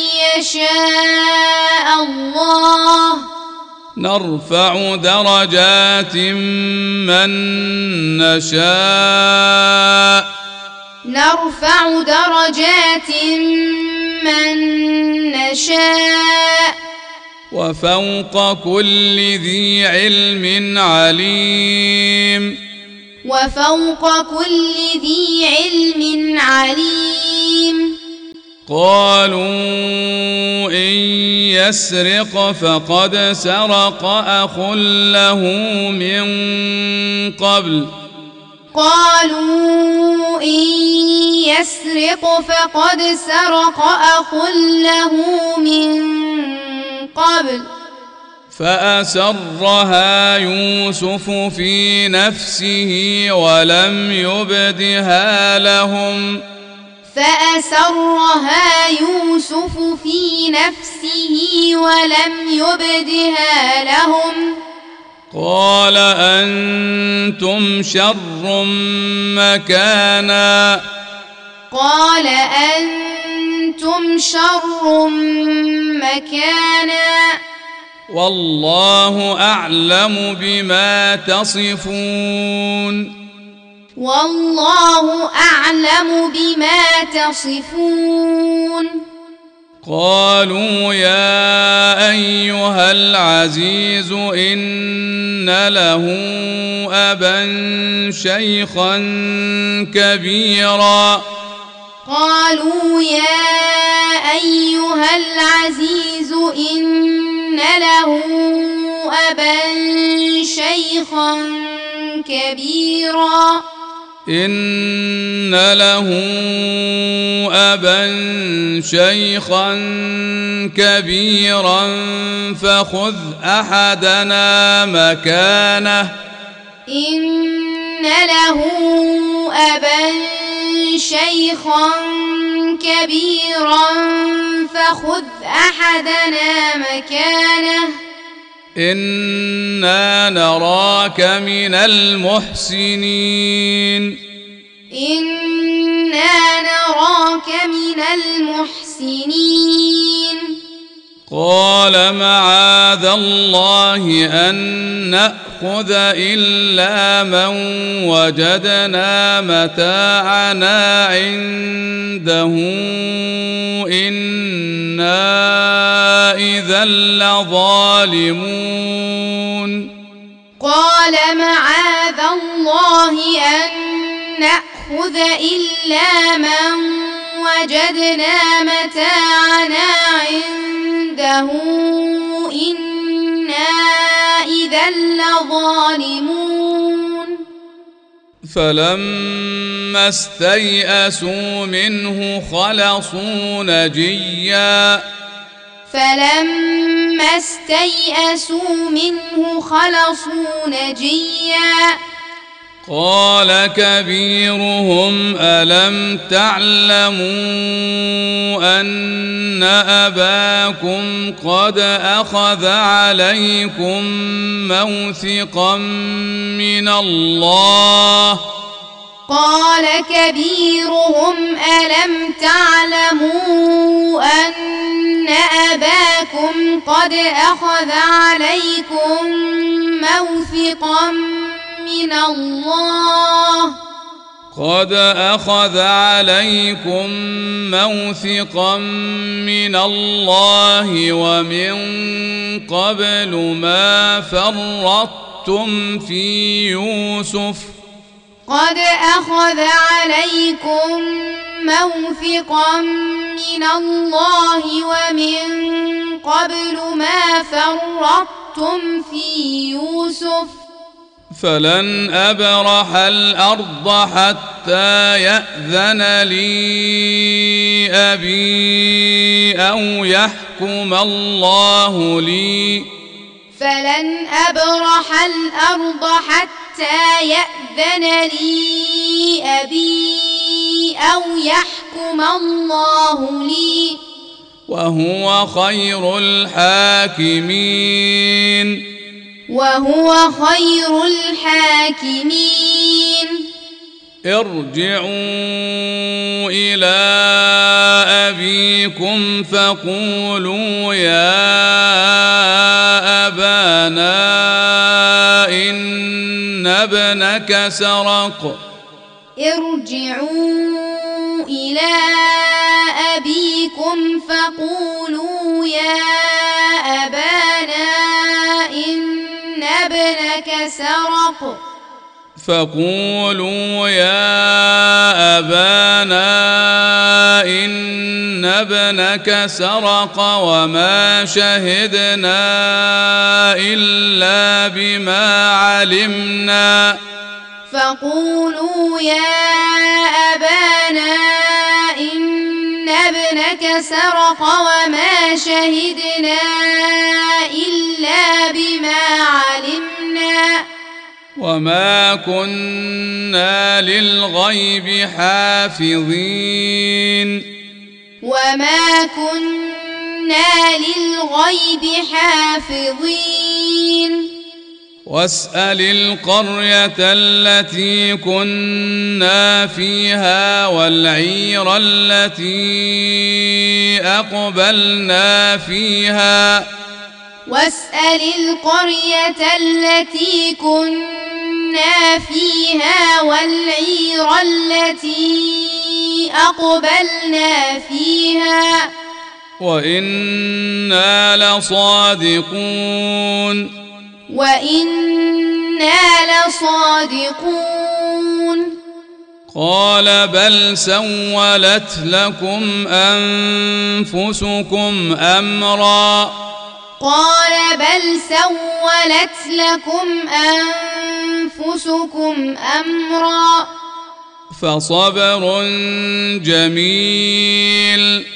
يشاء الله نرفع درجات من نشاء نرفع درجات من نشاء وفوق كل ذي علم عليم وفوق كل ذي علم عليم قالوا إن يسرق فقد سرق أخ له من قبل قالوا إن يسرق فقد سرق أخ له من قبل فأسرها يوسف في نفسه ولم يبدها لهم فأسرها يوسف في نفسه ولم يبدها لهم قال أنتم شر مكانا قال أنتم شر مكانا والله أعلم بما تصفون والله أعلم بما تصفون قالوا يا أيها العزيز إن له أبا شيخا كبيرا قالوا يا أيها العزيز إن له أبا شيخا كبيرا إن له أبا شيخا كبيرا فخذ أحدنا مكانه إن له أبا شيخا كبيرا فخذ أحدنا مكانه إنا نراك من المحسنين إنا نراك من المحسنين قال معاذ الله أن نأخذ إلا من وجدنا متاعنا عنده إنا إذا لظالمون قال معاذ الله أن نأخذ إلا من وجدنا متاعنا عنده إنا إذا إذا لظالمون فلما استيئسوا منه خلصوا نجيا قال كبيرهم ألم تعلموا أن أباكم قد أخذ عليكم موثقا من الله ومن قبل ما فرطتم في يوسف فلن أبرح الأرض حتى يأذن لي أبي أو يحكم الله لي وهو خير الحاكمين ارجعوا إلى أبيكم فقولوا يا أبانا إن ابنك سرق وما شهدنا إلا بما علمنا وما كنا للغيب حافظين واسأل القرية التي كنا فيها والعير التي أقبلنا فيها وإنا لصادقون قال بل سولت لكم أنفسكم أمرا فصبر جميل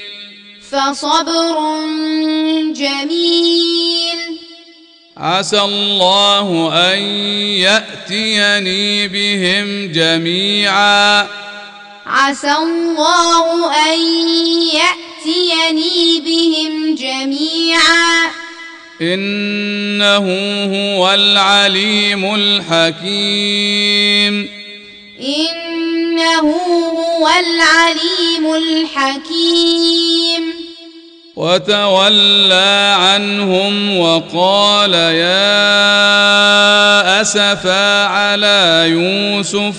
عسى الله أن يأتيني بهم جميعا إنه هو العليم الحكيم وتولى عنهم وقال يا أسفا على يوسف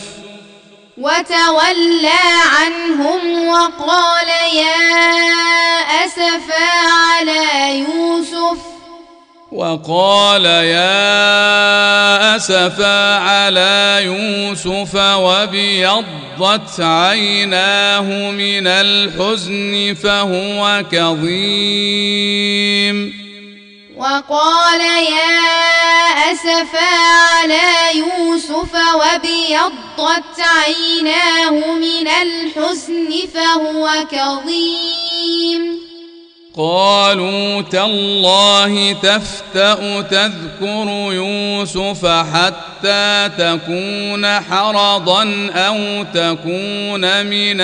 وابيضت عيناه من الحزن فهو كظيم وقال يا أسفا على يوسف وابيضت عيناه من الحزن فهو كظيم قالوا تالله تفتأ تذكر يوسف حتى تكون حرضا أو تكون من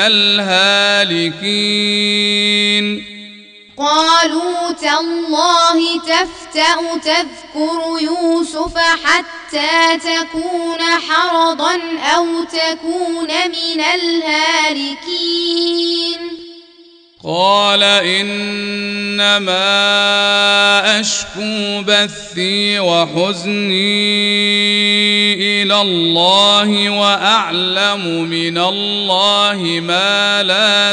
الهالكين قالوا تالله تفتأ تذكر يوسف حتى تكون حرضا أو تكون من الهالكين قال إنما أشكو بثي وحزني إلى الله وأعلم من الله ما لا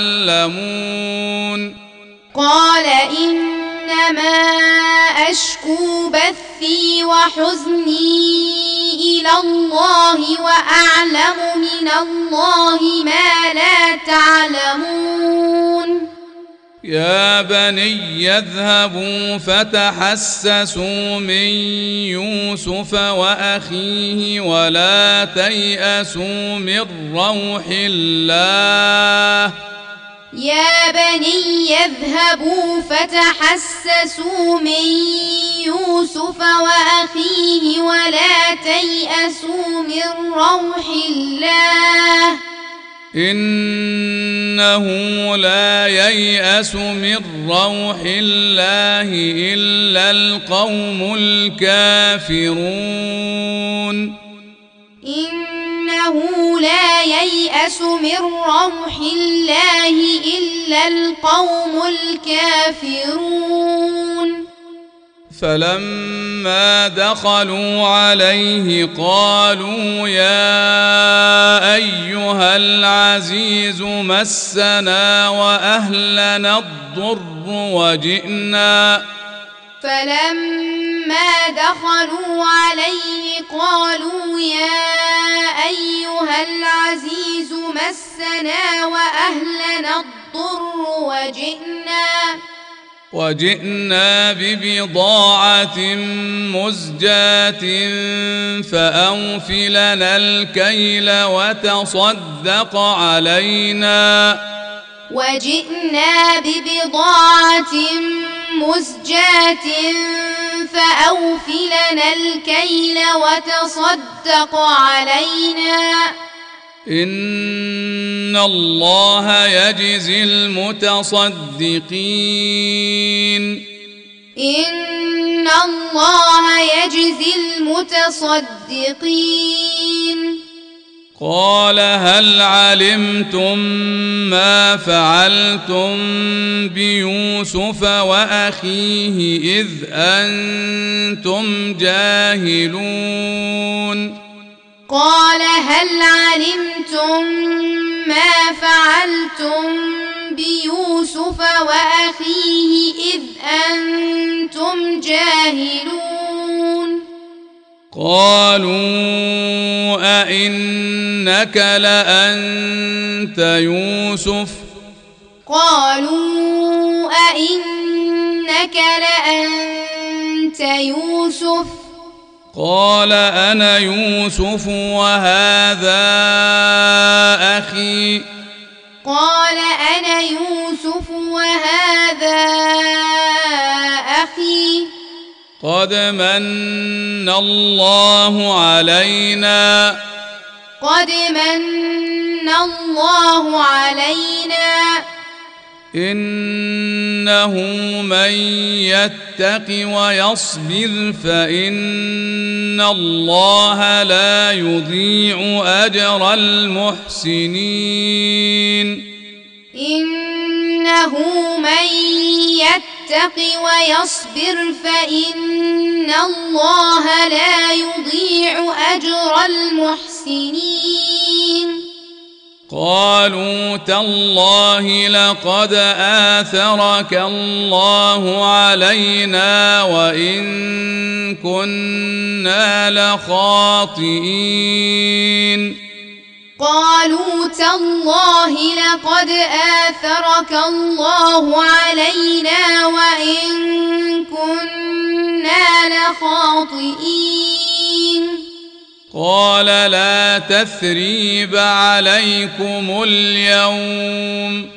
تعلمون قال إنما أشكو بثي وحزني إلى الله وأعلم من الله ما لا تعلمون يا بني اذهبوا فتحسسوا من يوسف وأخيه ولا تيأسوا من روح الله يا بني اذهبوا فتحسسوا من يوسف وأخيه ولا تيأسوا من روح الله إنه لا ييأس من روح الله إلا القوم الكافرون إنه لا ييأس من روح الله إلا القوم الكافرون فلما دخلوا عليه قالوا يا أيها العزيز مسنا وأهلنا الضر فلما دخلوا عليه قالوا يا أيها العزيز مسنا وأهلنا الضر وجئنا ببضاعة مزجاة فأوف لنا الكيل وتصدق علينا وجئنا ببضاعة مزجاة فأوف لنا الكيل وتصدق علينا إن الله يجزي المتصدقين إن الله يجزي المتصدقين قال هل علمتم ما فعلتم بيوسف وأخيه إذ أنتم جاهلون قال هل علمتم ما فعلتم بيوسف وأخيه إذ أنتم جاهلون قالوا أئنك لأنت يوسف قالوا أئنك لأنت يوسف قال أنا يوسف وهذا أخي قال أنا يوسف وهذا أخي قد من الله علينا إنه من يتق ويصبر فإن الله لا يضيع أجر المحسنين إنه من يتق ويصبر فإن الله لا يضيع أجر المحسنين قالوا تالله لقد آثرك الله علينا وإن كنا لخاطئين قالوا تالله لقد آثرك الله علينا وإن كنا لخاطئين قال لا تثريب عليكم اليوم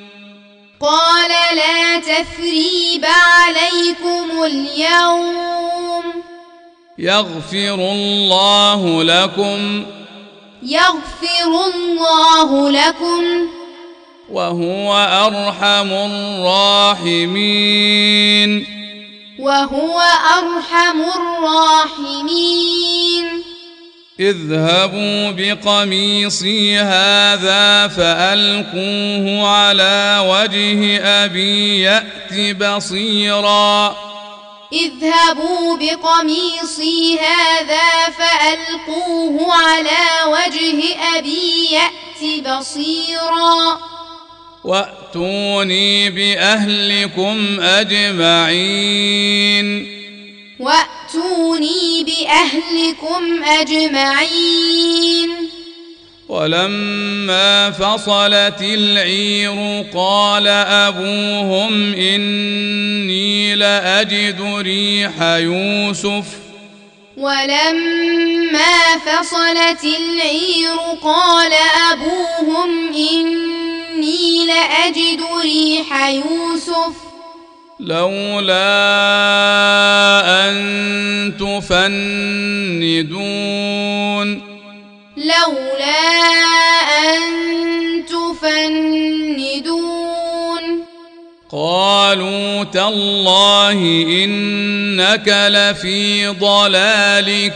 يغفر الله لكم وهو أرحم الراحمين اذهبوا بقميصي هذا فألقوه على وجه أبي يأت بصيرا وأتوني بأهلكم أجمعين ولما فصلت العير قال أبوهم إني لأجد ريح يوسف لولا أن تفندون قالوا تالله إنك لفي ضلالك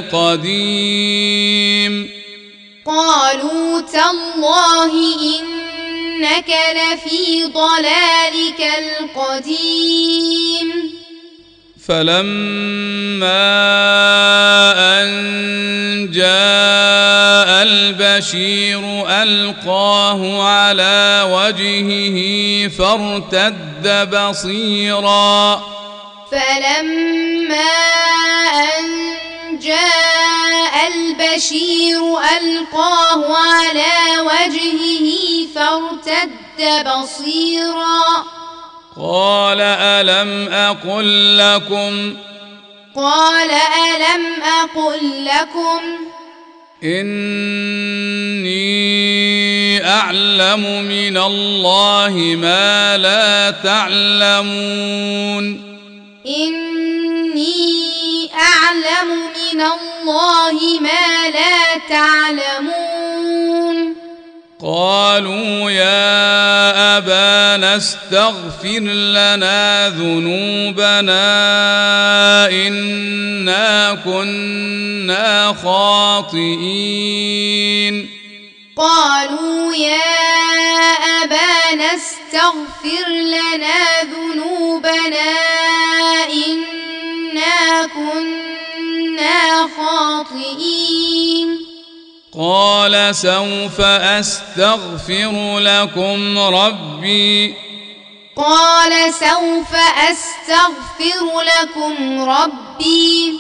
القديم فلما أن جاء البشير ألقاه على وجهه فارتد بصيرا قال ألم أقل لكم إني أعلم من الله ما لا تعلمون قالوا يا أبانا استغفر لنا ذنوبنا إنا كنا خاطئين قال سوف أستغفر لكم ربي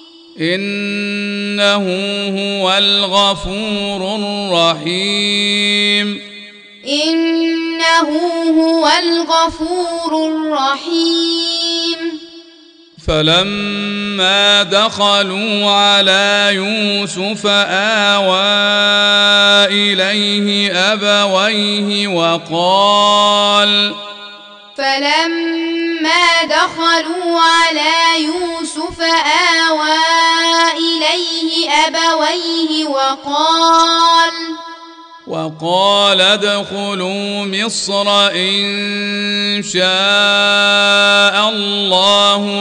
إنه هو الغفور الرحيم فلما دخلوا على يوسف آوى إليه أبويه وقال ادخلوا مصر إن شاء الله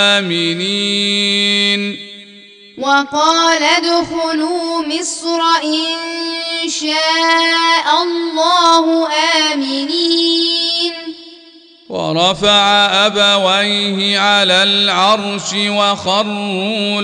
آمنين ورفع أبويه على العرش وخروا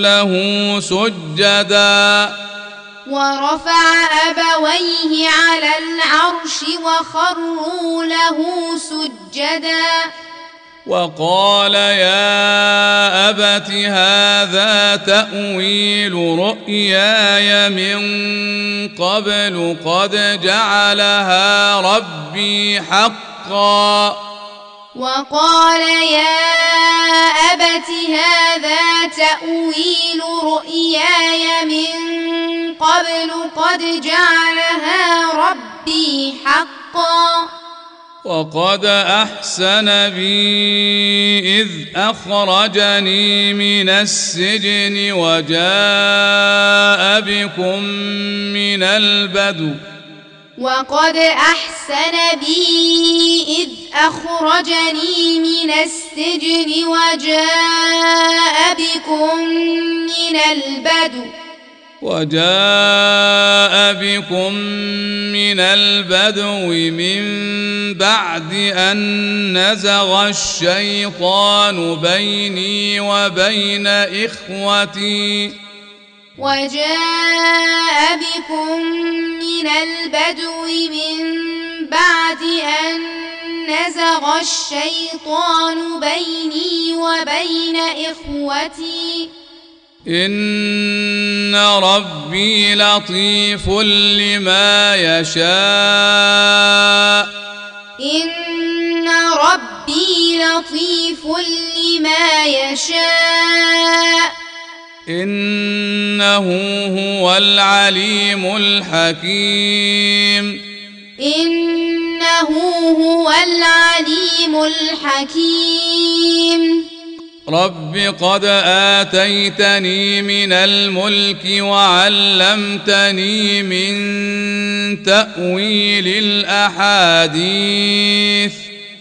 له سجدا وقال يا أبت هذا تأويل رؤياي من قبل قد جعلها ربي حقا وقال يا أبت هذا تأويل رؤياي من قبل قد جعلها ربي حقا وقد أحسن بي إذ أخرجني من السجن وقد أحسن بي إذ أخرجني من السجن وجاء بكم من البدو من بعد أن نزغ الشيطان بيني وبين إخوتي إن ربي لطيف لما يشاء إنه هو العليم الحكيم رب قد آتيتني من الملك وعلمتني من تأويل الأحاديث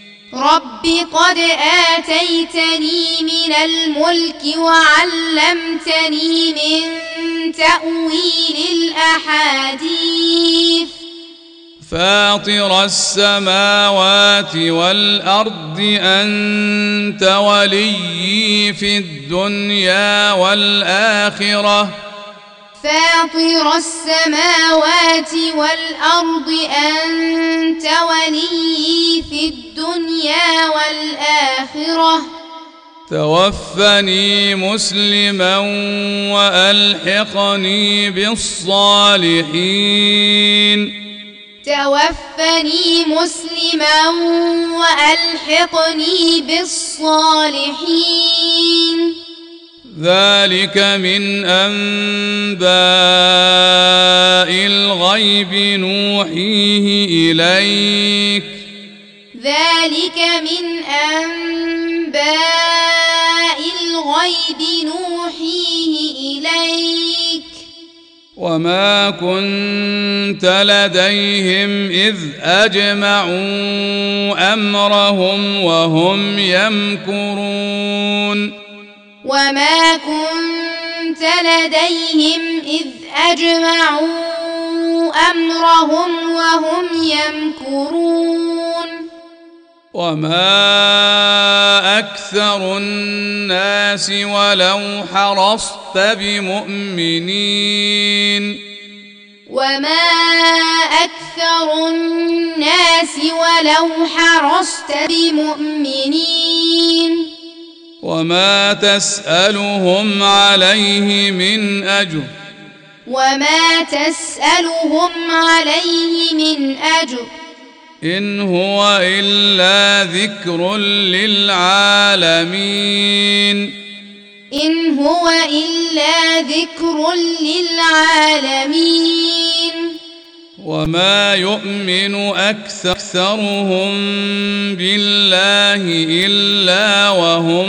فاطر السماوات والأرض أنت وليي في الدنيا والآخرة توفني مسلما وألحقني بالصالحين ذلك من أنباء الغيب نوحيه إليك وما كنت لديهم إذ أجمعوا أمرهم وهم يمكرون وما أكثر الناس ولو حرصت بمؤمنين وما تسألهم عليه من أجر إن هو إلا ذكر للعالمين وما يؤمن أكثرهم بالله إلا وهم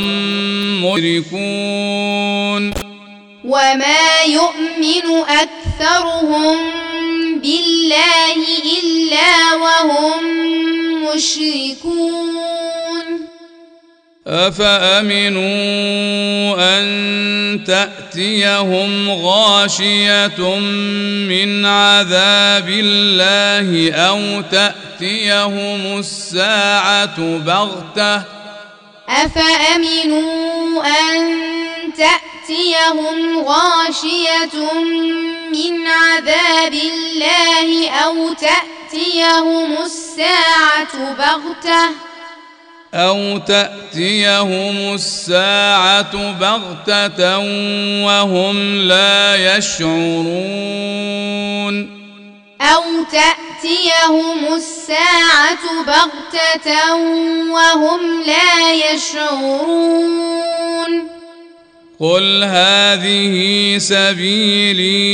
مشركون أفأمنوا أن تأتيهم غاشية من عذاب الله أو تأتيهم الساعة بغتة أو تأتيهم الساعة بغتة وهم لا يشعرون أو تأتيهم الساعة بغتة وهم لا يشعرون قل هذه سبيلي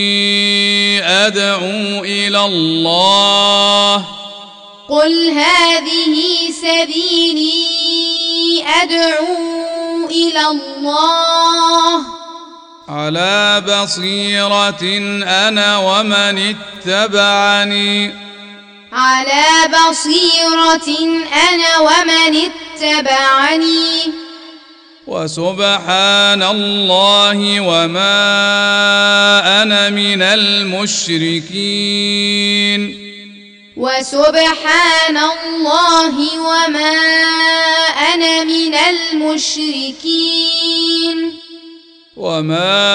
أدعو إلى الله قل هذه سبيلي أدعو إلى الله على بصيرة أنا ومن اتبعني على بصيرة أنا ومن اتبعني وسبحان الله وما أنا من المشركين وسبحان الله وما أنا من المشركين وما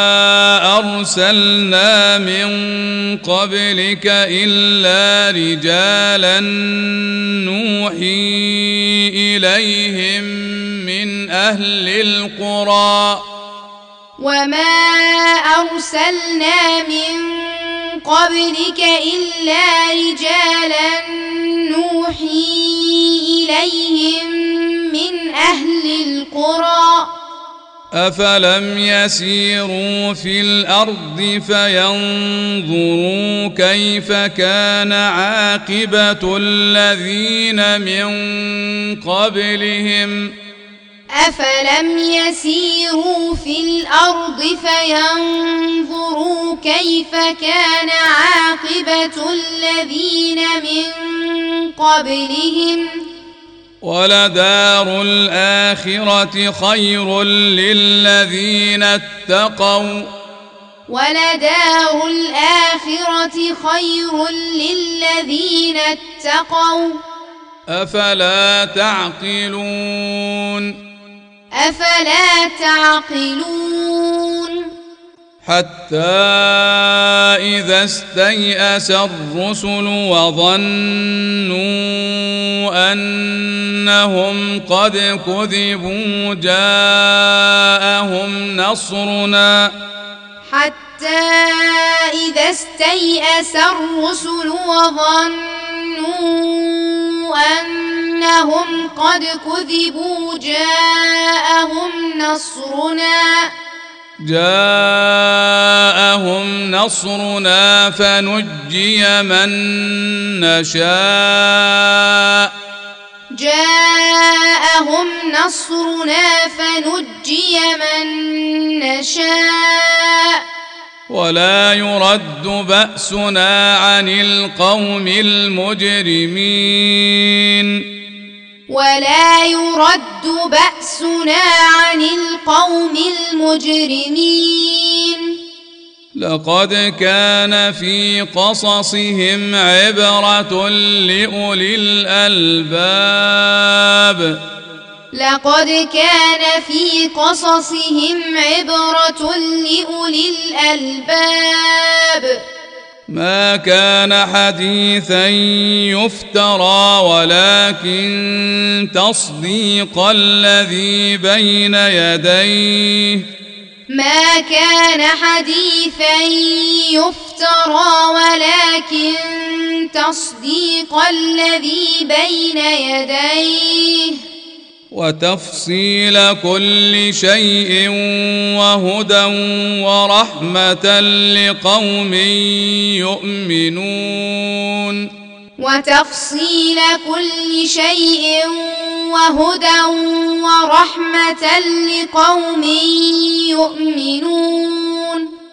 أرسلنا من قبلك إلا رجالا نوحي إليهم من أهل القرى وما أرسلنا من قبلك إلا رجالا نوحي إليهم من أهل القرى أفلم يسيروا في الأرض فينظروا كيف كان عاقبة الذين من قبلهم أفلم يسيروا في الأرض فينظروا كيف كان عاقبة الذين من قبلهم ولدار الآخرة خير للذين اتقوا ولدار الآخرة خير للذين اتقوا أفلا تعقلون أفلا تعقلون حتى إذا استيأس الرسل وظنوا أنهم قد كذبوا جاءهم نصرنا حتى إذا استيأس الرسل وظنوا أنهم قد كذبوا جاءهم نصرنا فنجي من نشاء جاءهم نصرنا فنجي من نشاء ولا يرد بأسنا عن القوم المجرمين ولا يرد بأسنا عن القوم المجرمين لقد كان في قصصهم عبرة لأولي الألباب لقد كان في قصصهم عبرة لأولي الألباب ما كان حديثا يفترى ولكن تصديق الذي بين يديه ما كان حديثا يفترى ولكن تصديق الذي بين يديه وتفصيل كل شيء وهدى ورحمة لقوم يؤمنون وتفصيل كل شيء وهدى ورحمة لقوم يؤمنون